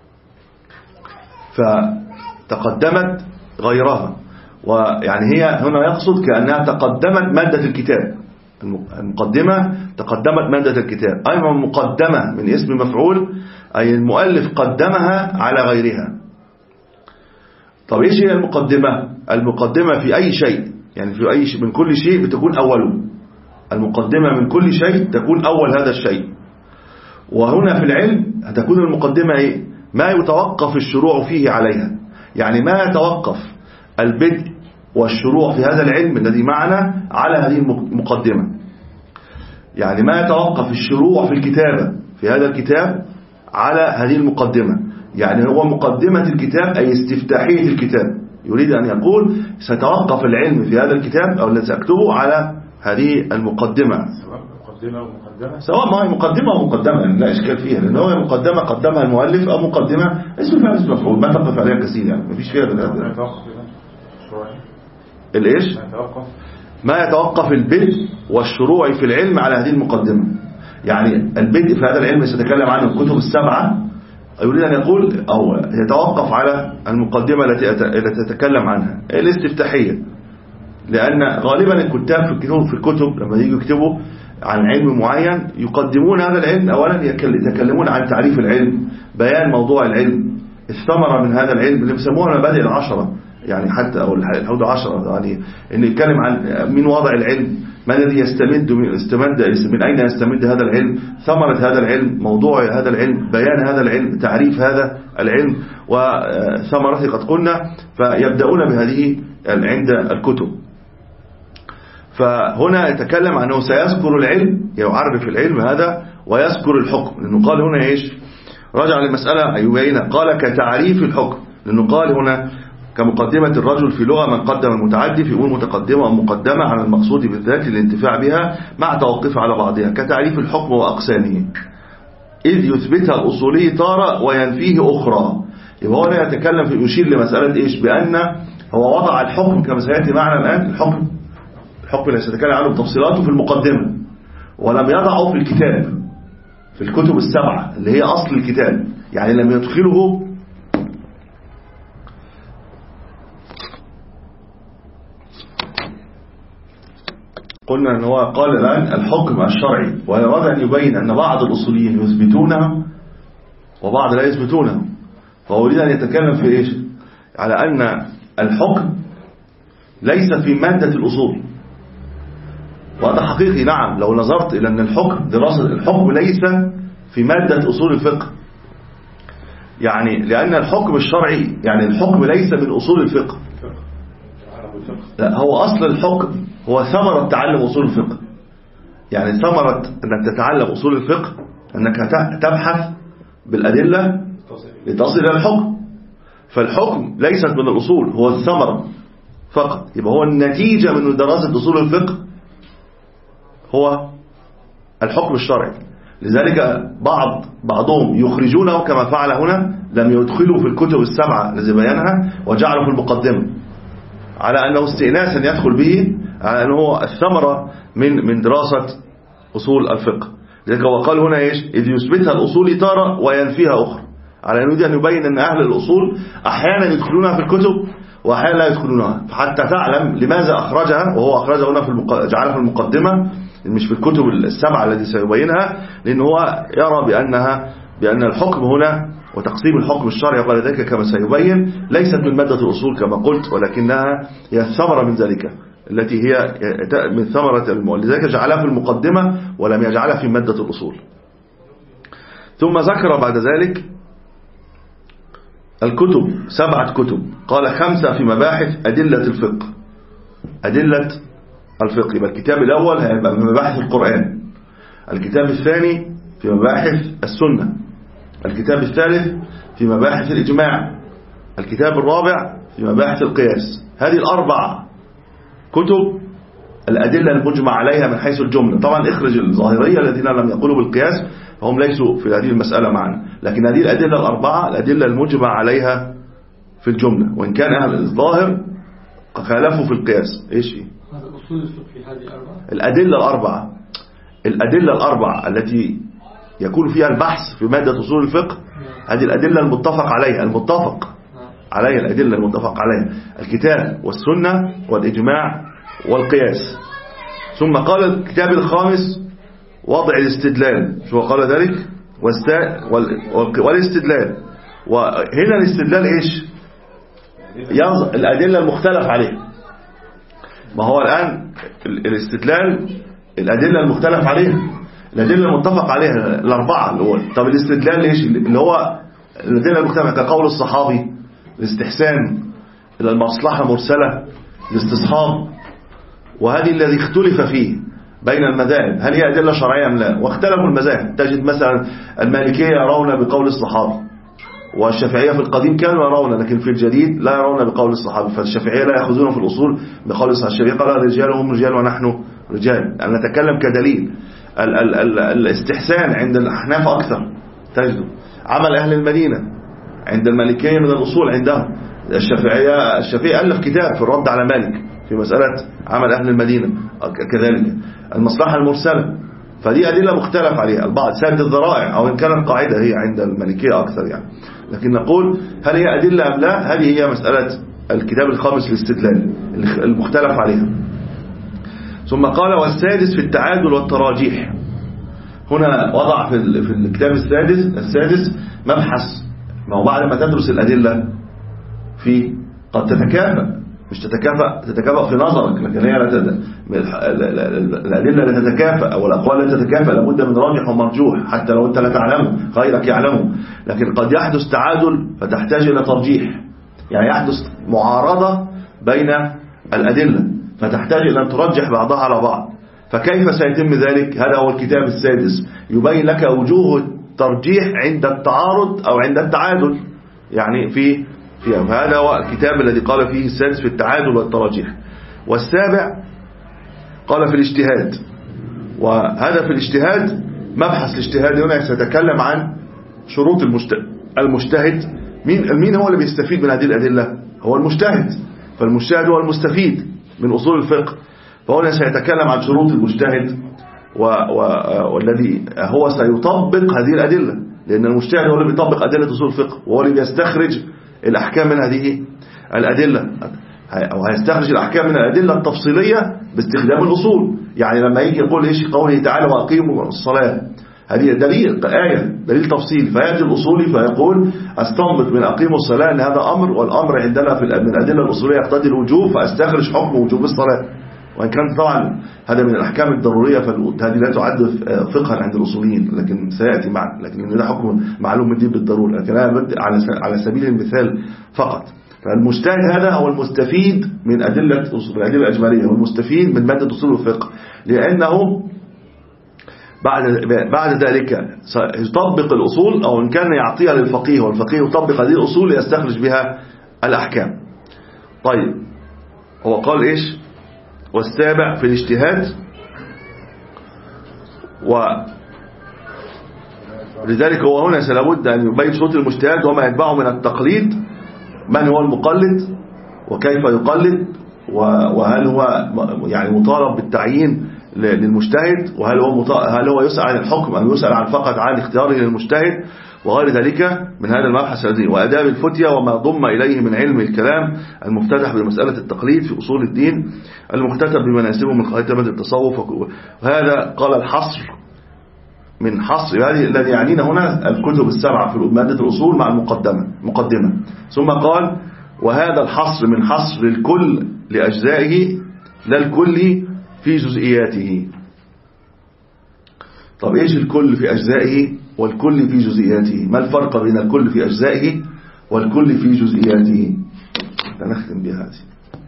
فتقدمت غيرها، ويعني هي هنا يقصد كأنها تقدمت مادة الكتاب. المقدمة تقدمت مادة الكتاب. أيضا مقدمة من اسم مفعول، أي المؤلف قدمها على غيرها. طب إيش هي المقدمة؟ المقدمة في أي شيء، يعني في أي شيء من كل شيء بتكون أوله. المقدمة من كل شيء تكون أول هذا الشيء. وهنا في العلم هتكون المقدمة إيه؟ ما يتوقف الشروع فيه عليها، يعني ما يتوقف البدء والشروع في هذا العلم الذي معنا على هذه المقدمة. يعني ما يتوقف الشروع في الكتابة في هذا الكتاب على هذه المقدمة. يعني هو مقدمة الكتاب أي استفتاحية الكتاب. يريد أن يقول سيتوقف العلم في هذا الكتاب أو الذي سأكتبه على هذه المقدمة، سواء ما هي مقدمة أو مقدمة لا إشكال فيها، لأن هو مقدمة قدمها المؤلف أو مقدمة اسم فاعل اسم مفعول ما تقف عليها كثير، يعني ما فيش فيها الإيش ما يتوقف البدء والشروع في العلم على هذه المقدمة. يعني البدء في هذا العلم سيتكلم عنه الكتب السبعة، يريد أن يقول أو يتوقف على المقدمة التي تتكلم عنها الاستفتاحية، لأن غالبا الكتاب في الكتب في الكتب لما يجوا يكتبوا عن علم معين يقدمون هذا العلم أولا، يتكلمون عن تعريف العلم، بيان موضوع العلم، الثمرة من هذا العلم اللي بيسموها المبادئ العشرة، يعني حتى أو الحدود عشرة، يعني إن يتكلم عن من وضع العلم، ما الذي يستمد من استمد من أين يستمد هذا العلم، ثمرة هذا العلم، موضوع هذا العلم، بيان هذا العلم، تعريف هذا العلم وثمرته قد قلنا. فيبدأون بهذه عند الكتب. فهنا يتكلم عنه سيذكر العلم، يعرف العلم هذا ويذكر الحكم، لأنه قال هنا إيش رجع للمسألة أيوين قال كتعريف الحكم، لأنه قال هنا كمقدمة الرجل في لغة من قدم المتعدي في أول متقدمة أو مقدمة على المقصود بالذات للانتفاع بها مع توقف على بعضها كتعريف الحكم وأقسامه إذ يثبتها الأصولي تارة وينفيه أخرى. يبقى هو يتكلم في يشير لمسألة إيش بأن هو وضع الحكم كما سيأتي معنا الآن، الحكم الحكم اللي سيتكلم عنه بتفصيلاته في المقدمة، ولم يضعه في الكتاب في الكتب السبعة اللي هي أصل الكتاب، يعني لم يدخله قلنا أنه هو قال الآن الحكم الشرعي، ويراد أن يبين أن بعض الأصوليين يثبتونه وبعض لا يثبتونه. فهو يريد أن يتكلم في إيش على أن الحكم ليس في مادة الأصول، وهذا حقيقي. نعم لو نظرت إلى أن الحكم دراسة الحكم ليس في مادة أصول الفقه، يعني لأن الحكم الشرعي يعني الحكم ليس من أصول الفقه، لا هو أصل الحكم هو ثمرة تعلم أصول الفقه. يعني ثمرة أنك تتعلم أصول الفقه أنك تبحث بالأدلة لتصل إلى الحكم. فالحكم ليست من الأصول، هو الثمرة فقط. يبقى هو النتيجة من دراسة أصول الفقه هو الحكم الشرعي. لذلك بعض بعضهم يخرجونه كما فعل هنا، لم يدخلوا في الكتب السبعة التي بيانها وجعلوا في المقدمة على أنه استئناسا يدخل به، على أنه هو الثمرة من من دراسة أصول الفقه. لذلك هو قال هنا إيش إذ يثبتها الأصول تارة وينفيها أخرى، على أنه أن يبين أن أهل الأصول أحيانا يدخلونها في الكتب وأحيانا لا يدخلونها، فحتى تعلم لماذا أخرجها، وهو أخرجها هنا في المق... جعلها في المقدمة مش في الكتب السبعة التي سيبينها، لأنه هو يرى بأنها بأن الحكم هنا وتقسيم الحكم الشرعي قال ذلك كما سيبين ليست من مادة الأصول كما قلت، ولكنها هي الثمرة من ذلك التي هي من ثمرة المؤلف، لذلك جعلها في المقدمة ولم يجعلها في مادة الأصول. ثم ذكر بعد ذلك الكتب سبعة كتب، قال خمسة في مباحث أدلة الفقه. أدلة الفقه يبقى الكتاب الأول هيبقى في مباحث القرآن، الكتاب الثاني في مباحث السنة، الكتاب الثالث في مباحث الإجماع، الكتاب الرابع في مباحث القياس. هذه الأربع كتب الأدلة المجمع عليها من حيث الجملة. طبعا اخرج الظاهرية الذين لم يقولوا بالقياس فهم ليسوا في هذه المسألة معنا، لكن هذه الأدلة الأربعة الأدلة المجمع عليها في الجملة، وإن كان أهل الظاهر خالفوا في القياس. إيش هي؟ هذا أصول الفقه هذه الأربعة. الأدلة الأربعة الأدلة الأربعة التي يكون فيها البحث في مادة أصول الفقه، هذه الأدلة المتفق عليها المتفق عليها الأدلة المتفق عليها الكتاب والسنة والإجماع والقياس. ثم قال الكتاب الخامس وضع الاستدلال، شو قال ذلك؟ والاستدلال. وهنا الاستدلال إيش؟ الأدلة المختلف عليها. ما هو الآن الاستدلال الأدلة المختلف عليها، الأدلة المتفق عليها الأربعة الأول. طب الاستدلال إيش؟ اللي هو الأدلة المختلفة كقول الصحابي، الاستحسان، المصلحة المرسلة، الاستصحاب، وهذه الذي اختلف فيه بين المذاهب هل هي أدلة شرعية أم لا، واختلفوا المذاهب. تجد مثلا المالكية يرون بقول الصحابة، والشافعية في القديم كانوا يرون، لكن في الجديد لا يرون بقول الصحابة. فالشافعية لا يأخذون في الأصول بقول الصحابة. الشافعية قال الرجال هم رجال ونحن رجال، أن نتكلم كدليل. ال ال ال الاستحسان عند الأحناف أكثر تجد. عمل أهل المدينة عند المالكية من الأصول عندهم. الشافعية الشافعي ألف كتاب في الرد على مالك في مسألة عمل أهل المدينة كذلك. المصلحة المرسلة، فدي أدلة مختلف عليها. البعض سد الذرائع، أو إن كانت قاعدة هي عند المالكية أكثر يعني، لكن نقول هل هي أدلة أم لا، هذه هي مسألة الكتاب الخامس للاستدلال المختلف عليها. ثم قال والسادس في التعادل والتراجيح. هنا وضع في الكتاب السادس السادس مبحث. ما هو بعد ما تدرس الأدلة في قد تتكافأ، مش تتكافأ تتكافأ في نظرك، لكن هي لا تد... الأدلة لا تتكافأ أو الأقوال لا تتكافأ، لابد من راجح ومرجوح حتى لو أنت لا تعلمه غيرك يعلمه. لكن قد يحدث تعادل فتحتاج إلى ترجيح، يعني يحدث معارضة بين الأدلة فتحتاج إلى أن ترجح بعضها على بعض. فكيف سيتم ذلك؟ هذا هو الكتاب السادس يبين لك وجوه الترجيح عند التعارض أو عند التعادل، يعني في فيها. فهذا هو الكتاب الذي قال فيه السادس في التعادل والتراجيح. والسابع قال في الاجتهاد، وهذا في الاجتهاد مبحث الاجتهاد. هنا سيتكلم عن شروط المجتهد. مين مين هو اللي بيستفيد من هذه الأدلة؟ هو المجتهد. فالمجتهد هو المستفيد من أصول الفقه. فهنا سيتكلم عن شروط المجتهد والذي هو سيطبق هذه الأدلة، لأن المجتهد هو اللي بيطبق أدلة أصول الفقه، وهو اللي بيستخرج الأحكام من هذه الأدلة، أو هيستخرج الأحكام من الأدلة التفصيلية باستخدام الأصول. يعني لما يجي يقول إيش قوله تعالى وأقيموا الصلاة، هذه دليل آية دليل تفصيل، فيأتي الأصولي فيقول أستنبط من أقيموا الصلاة أن هذا أمر، والأمر عندنا في من الأدلة الأصولية يقتضي الوجوب، فأستخرج حكم وجوب الصلاة. وإن كان طبعا هذا من الأحكام الضرورية، فهذه لا تعد فقها عند الأصوليين، لكن سيأتي معنا، لكن ده حكم معلوم من الدين بالضرورة، لكن أنا بدي على سبيل المثال فقط. فالمجتهد هذا هو المستفيد من أدلة من الأدلة الإجمالية، هو المستفيد من مادة أصول الفقه، لأنه بعد بعد ذلك يطبق الأصول، أو إن كان يعطيها للفقيه والفقيه يطبق هذه الأصول ليستخرج بها الأحكام. طيب هو قال إيش؟ والسابع في الاجتهاد. ولذلك هو هنا سلابد أن يبين شروط المجتهد وما يتبعه من التقليد، من هو المقلد وكيف يقلد، وهل هو يعني مطالب بالتعيين للمجتهد، وهل هو هل هو يسأل عن الحكم أم يسأل عن فقط عن اختياره للمجتهد، وغير ذلك من هذا المبحث الذي وآداب الفتية وما ضم إليه من علم الكلام المفتتح بمسألة التقليد في أصول الدين المكتتب بمناسبه من قواعد التصوف. وهذا قال الحصر من حصر هذه الذي يعنينا هنا الكتب السبعة في مادة الأصول مع المقدمة مقدمة. ثم قال وهذا الحصر من حصر الكل لأجزائه لا الكل في جزئياته. طب إيش الكل في أجزائه والكل في جزئياته؟ ما الفرق بين الكل في أجزائه والكل في جزئياته؟ نختم بها هذه.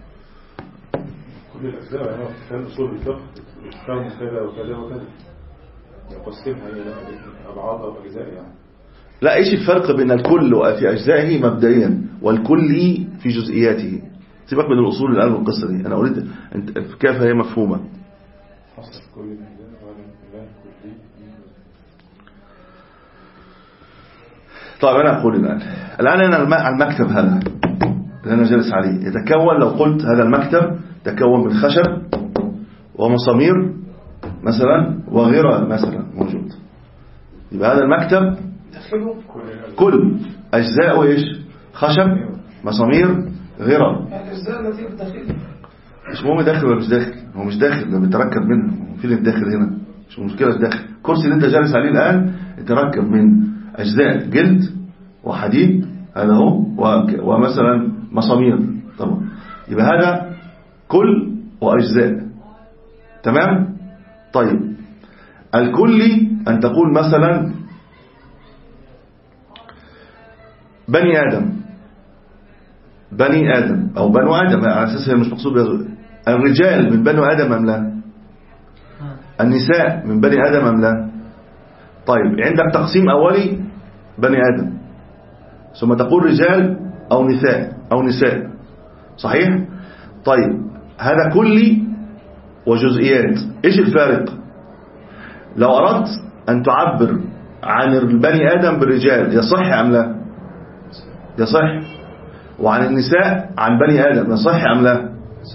كل الأجزاء يعني كان أصول الفقه كان كذا وكذا وكذا يقسمها إلى أبعاد أو أجزاء يعني. لا، إيش الفرق بين الكل في أجزائه مبدئيا والكل في جزئياته؟ سيبك من الأصول الآن والقصة دي، أنا أريد أنت كيف هي مفهومة. طيب أنا أقول الآن الآن أنا المكتب هذا اللي أنا جالس عليه يتكون، لو قلت هذا المكتب تكون من خشب ومسامير مثلا وغيره مثلا موجود، يبقى هذا المكتب كل أجزاء إيش؟ خشب مسامير غيره. الأجزاء التي بداخله مش مهم داخل ولا مش داخل، هو مش داخل ده بيتركب منه، في اللي داخل هنا مش مشكلة الداخل. الكرسي اللي انت جالس عليه الآن يتركب من أجزاء جلد وحديد هذا هو، ومثلا مسامير طبعا، يبقى هذا كل وأجزاء. تمام. طيب الكلي أن تقول مثلا بني آدم، بني آدم أو بنو آدم على أساس هي مش مقصود الرجال من بنو آدم أم لا، النساء من بني آدم أم لا. طيب عندك تقسيم أولي بني آدم، ثم تقول رجال أو نساء أو نساء، صحيح. طيب هذا كلي وجزئيات، إيش الفارق؟ لو أردت أن تعبر عن البني آدم بالرجال يصح أم لا؟ يصح. وعن النساء عن بني آدم يصح أم لا؟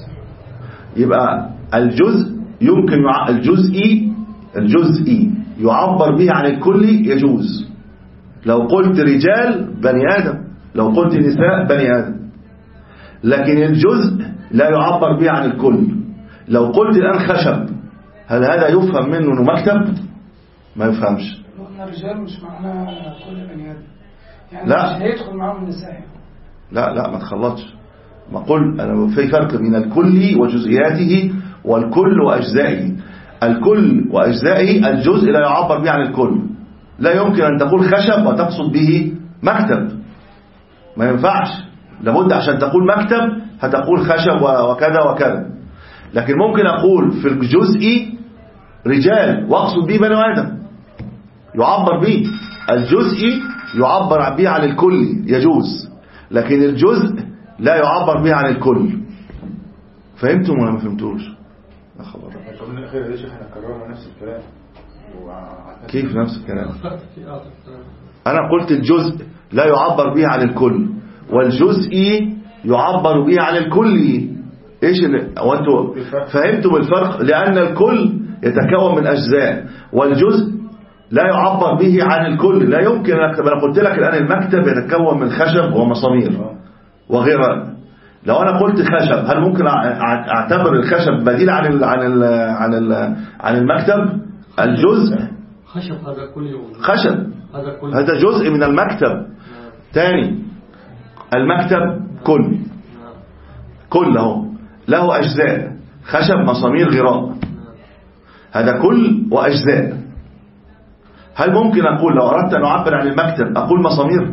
يبقى الجزء يمكن يع... الجزئي الجزئي يعبر به عن الكلي يجوز. لو قلت رجال بني آدم، لو قلت نساء بني آدم، لكن الجزء لا يعبر به عن الكل. لو قلت الآن خشب، هل هذا يفهم منه انه مكتب؟ ما يفهمش. الرجال مش معناه كل بني آدم، يعني لا. مش هيدخل معاهم النساء. لا لا ما تخلطش، ما قل أنا في فرق بين الكل وجزئياته والكل وأجزائه. الكل وأجزائه الجزء لا يعبر به عن الكل، لا يمكن أن تقول خشب وتقصد به مكتب، ما ينفعش. لابد عشان تقول مكتب هتقول خشب وكذا وكذا، لكن ممكن أقول في الجزء رجال وأقصد به بني آدم يعبر به. الجزء يعبر به عن الكل يجوز، لكن الجزء لا يعبر به عن الكل. فهمتم ولا ما فهمتوش؟ لا خبر. من الأخير يا شيخ احنا كررنا نفس الكلام. كيف نفس الكلام؟ أنا قلت الجزء لا يعبر به عن الكل، والجزء يعبر به عن الكل. ايش اللي وانتوا فهمتم الفرق؟ لأن الكل يتكون من أجزاء، والجزء لا يعبر به عن الكل. لا يمكن أن أكتب. أنا قلت لك الآن المكتب يتكون من خشب ومسامير وغيرها. لو أنا قلت خشب، هل ممكن أعتبر الخشب بديل عن ال عن ال عن ال عن المكتب؟ الجزء خشب هذا كل خشب هذا كل هذا جزء من المكتب. تاني المكتب كل كله له أجزاء، خشب مسامير غراء، هذا كل وأجزاء. هل ممكن أقول لو أردت أن أعبر عن المكتب أقول مسامير؟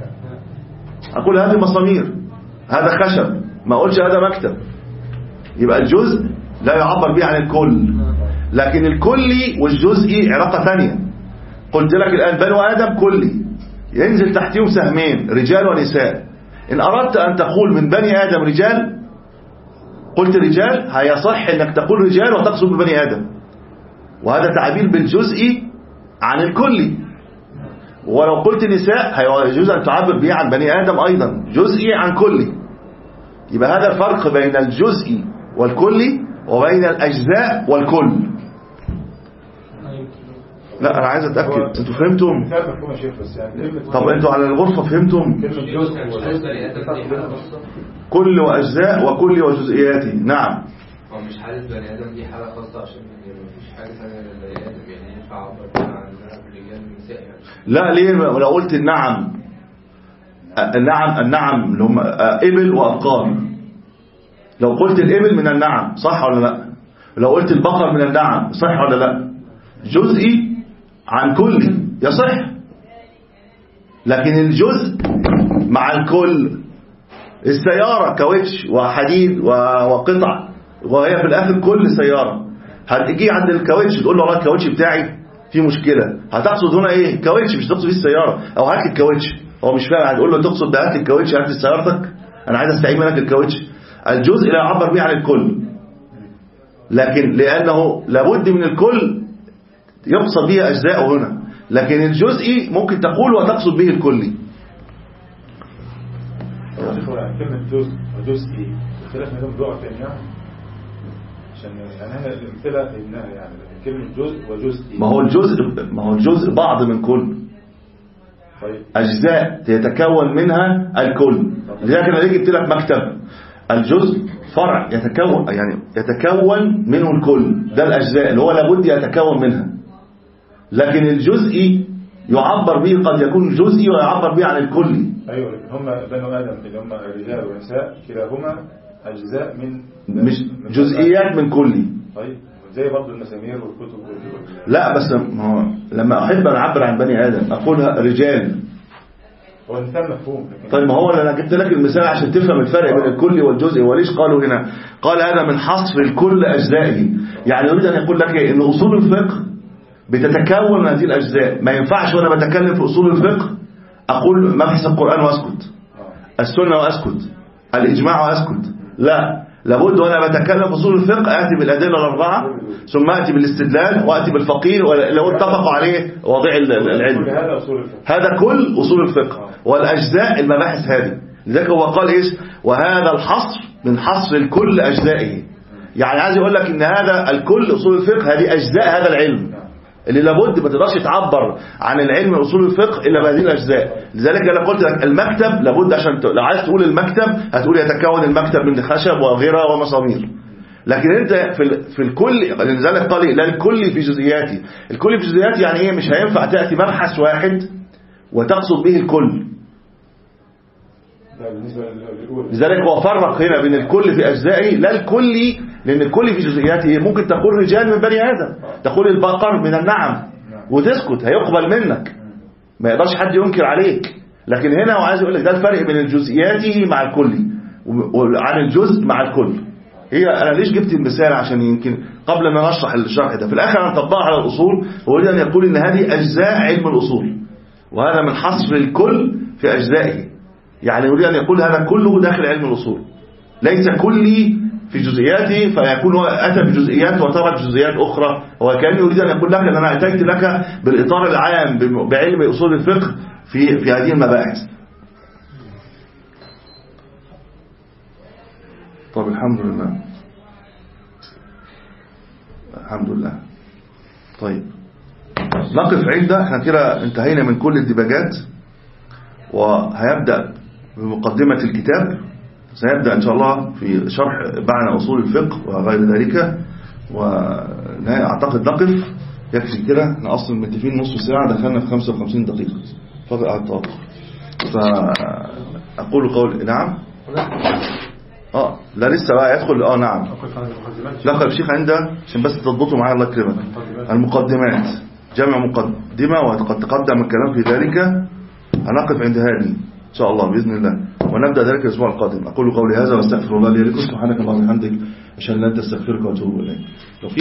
أقول هذه مسامير، هذا خشب، ما أقولش هذا مكتب. يبقى الجزء لا يعبر به عن الكل، لكن الكلي والجزئي علاقة ثانية. قلت لك الآن بنو آدم كلي ينزل تحتهم سهمين رجال ونساء. إن أردت أن تقول من بني آدم رجال قلت رجال، هيصح أنك تقول رجال وتقصد ببني آدم، وهذا تعبير بالجزئي عن الكلي. ولو قلت نساء هيجوز أن تعبر به عن بني آدم أيضا، جزئي عن كلي. يبقى هذا الفرق بين الجزئي والكلي وبين الأجزاء والكل. لا أنا عايز أتأكد أنتوا فهمتم؟ طب أنتوا على الغرفة فهمتم؟ كل وأجزاء وكل وجزئياته. نعم. هو مش حالة بني آدم دي حالة خاصة عشان مفيش حاجة ثانية للبني آدم، يعني ينفع أعبر عن الرجال والنساء يعني. لا ليه؟ لو قلت النعم النعم النعم اللي هم إبل وأبقار، لو قلت الإبل من النعم صح ولا لا؟ لو قلت البقر من النعم صح ولا لا؟ جزئي عن كل يصح، لكن الجزء مع الكل. السيارة كاوتش وحديد وقطع وهي في الآخر كل سيارة. هتيجي عند الكاوتش تقول له والله الكاوتش بتاعي فيه مشكلة، هتقصد هنا ايه؟ كاوتش، مش تقصد فيه السيارة. او هات الكاوتش، هو مش فاهم، هتقول له تقصد ده هات الكاوتش، هات سيارتك، انا عايز استعين منك الكاوتش. الجزء لا يعبر به عن الكل، لكن لأنه لابد من الكل يقصد به أجزاء هنا، لكن الجزئي ممكن تقول وتقصد به الكلي. كلمة جزء وجزئي اختلاف منهم ضعف يعني، عشان يعني احنا الامثله انها يعني كلمه جزء وجزئي. ما هو الجزء ما هو الجزء بعض من كل. طيب أجزاء يتكون منها الكل. لذلك أنا جبت لك مكتب، الجزء فرع يتكون يعني يتكون منه الكل، ده الأجزاء اللي هو لابد يتكون منها. لكن الجزئي يعبر به، قد يكون جزئي ويعبر به عن الكلي. ايوه هم بنو ادم اللي هم رجال ونساء كلاهما اجزاء من مش جزئيات من كلي. طيب زي برضه المسامير والكتب وال... لا بس ما هو لما احب ان اعبر عن بني ادم اقولها رجال، هو الانسان مفهوم. طيب ما هو انا جبت لك المثال عشان تفهم الفرق بين الكلي والجزئي. وليش قالوا هنا قال هذا من حصر الكل اجزائه؟ يعني يريد ان يقول لك ان اصول الفقه بتتكون من هذه الاجزاء. ما ينفعش وانا بتكلم في اصول الفقه اقول مبحث القرآن واسكت، السنة واسكت، الاجماع واسكت. لا، لابد وانا بتكلم في اصول الفقه اتي بالادله الاربعه، ثم اتي بالاستدلال واتي بالفقيه لو اتفقوا عليه واضع العلم. هذا كل اصول الفقه، والاجزاء المباحث هذه. لذلك هو قال ايش؟ وهذا الحصر من حصر الكل اجزائه. يعني عايز يقول لك ان هذا الكل اصول الفقه هذه اجزاء هذا العلم اللي لابد ما تقدرش تعبر عن العلم من اصول الفقه الا بهذه الاجزاء. لذلك انا قلت لك المكتب لابد عشان ت... لو عايز تقول المكتب هتقول يتكون المكتب من خشب وغيره ومسامير. لكن انت في ال... في الكل، لذلك قال لا الكل في جزئياتي. الكل في جزئياتي يعني ايه؟ مش هينفع تاتي مبحث واحد وتقصد به الكل. لذلك هو فرق هنا بين الكل في اجزائه لا الكلي، لان الكل في جزئياته ممكن تقول رجال من بني ادم، تقول البقر من النعم وتسكت هيقبل منك، ما يقدرش حد ينكر عليك. لكن هنا هو عايز يقول لك ده الفرق بين الجزئيات مع الكلي وعن الجزء مع الكل. هي انا ليش جبت المثال؟ عشان يمكن قبل ما نشرح الشرح ده في الاخر هنطبقها على الاصول. هو يريد ان يقول ان هذه اجزاء علم الاصول، وهذا من حصر الكل في اجزائه. يعني يريد ان يقول هذا كله داخل علم الاصول، ليس كلي في جزئياته فيكون اتى بجزئيات وترك جزئيات اخرى. هو كان يريد ان يقول لك ان انا اتيت لك بالاطار العام بعلم اصول الفقه في في هذه المباحث. طب الحمد لله الحمد لله. طيب نقف عند احنا كده انتهينا من كل الديباجات، وهيبدأ بمقدمة الكتاب. سيبدأ إن شاء الله في شرح معنى أصول الفقه وغير ذلك. وأعتقد نقف يكفي كده، احنا أصلا متفقين نصف ساعة دخلنا في خمسة وخمسين دقيقة فقط على الطاقة. فأقول قول نعم اه لا لسه بقى يدخل اه نعم لقب الشيخ عنده عشان بس تضبطوا معايا الله يكرمك. المقدمات جمع مقدمة وقد تقدم الكلام في ذلك. هنقف عند هذه إن شاء الله بإذن الله، ونبدأ ذلك الأسبوع القادم. أقول قولي هذا واستغفر الله لي ولكم. سبحانك اللهم وبحمدك أشهد أن لا إله إلا أنت أستغفرك وأتوب إليك.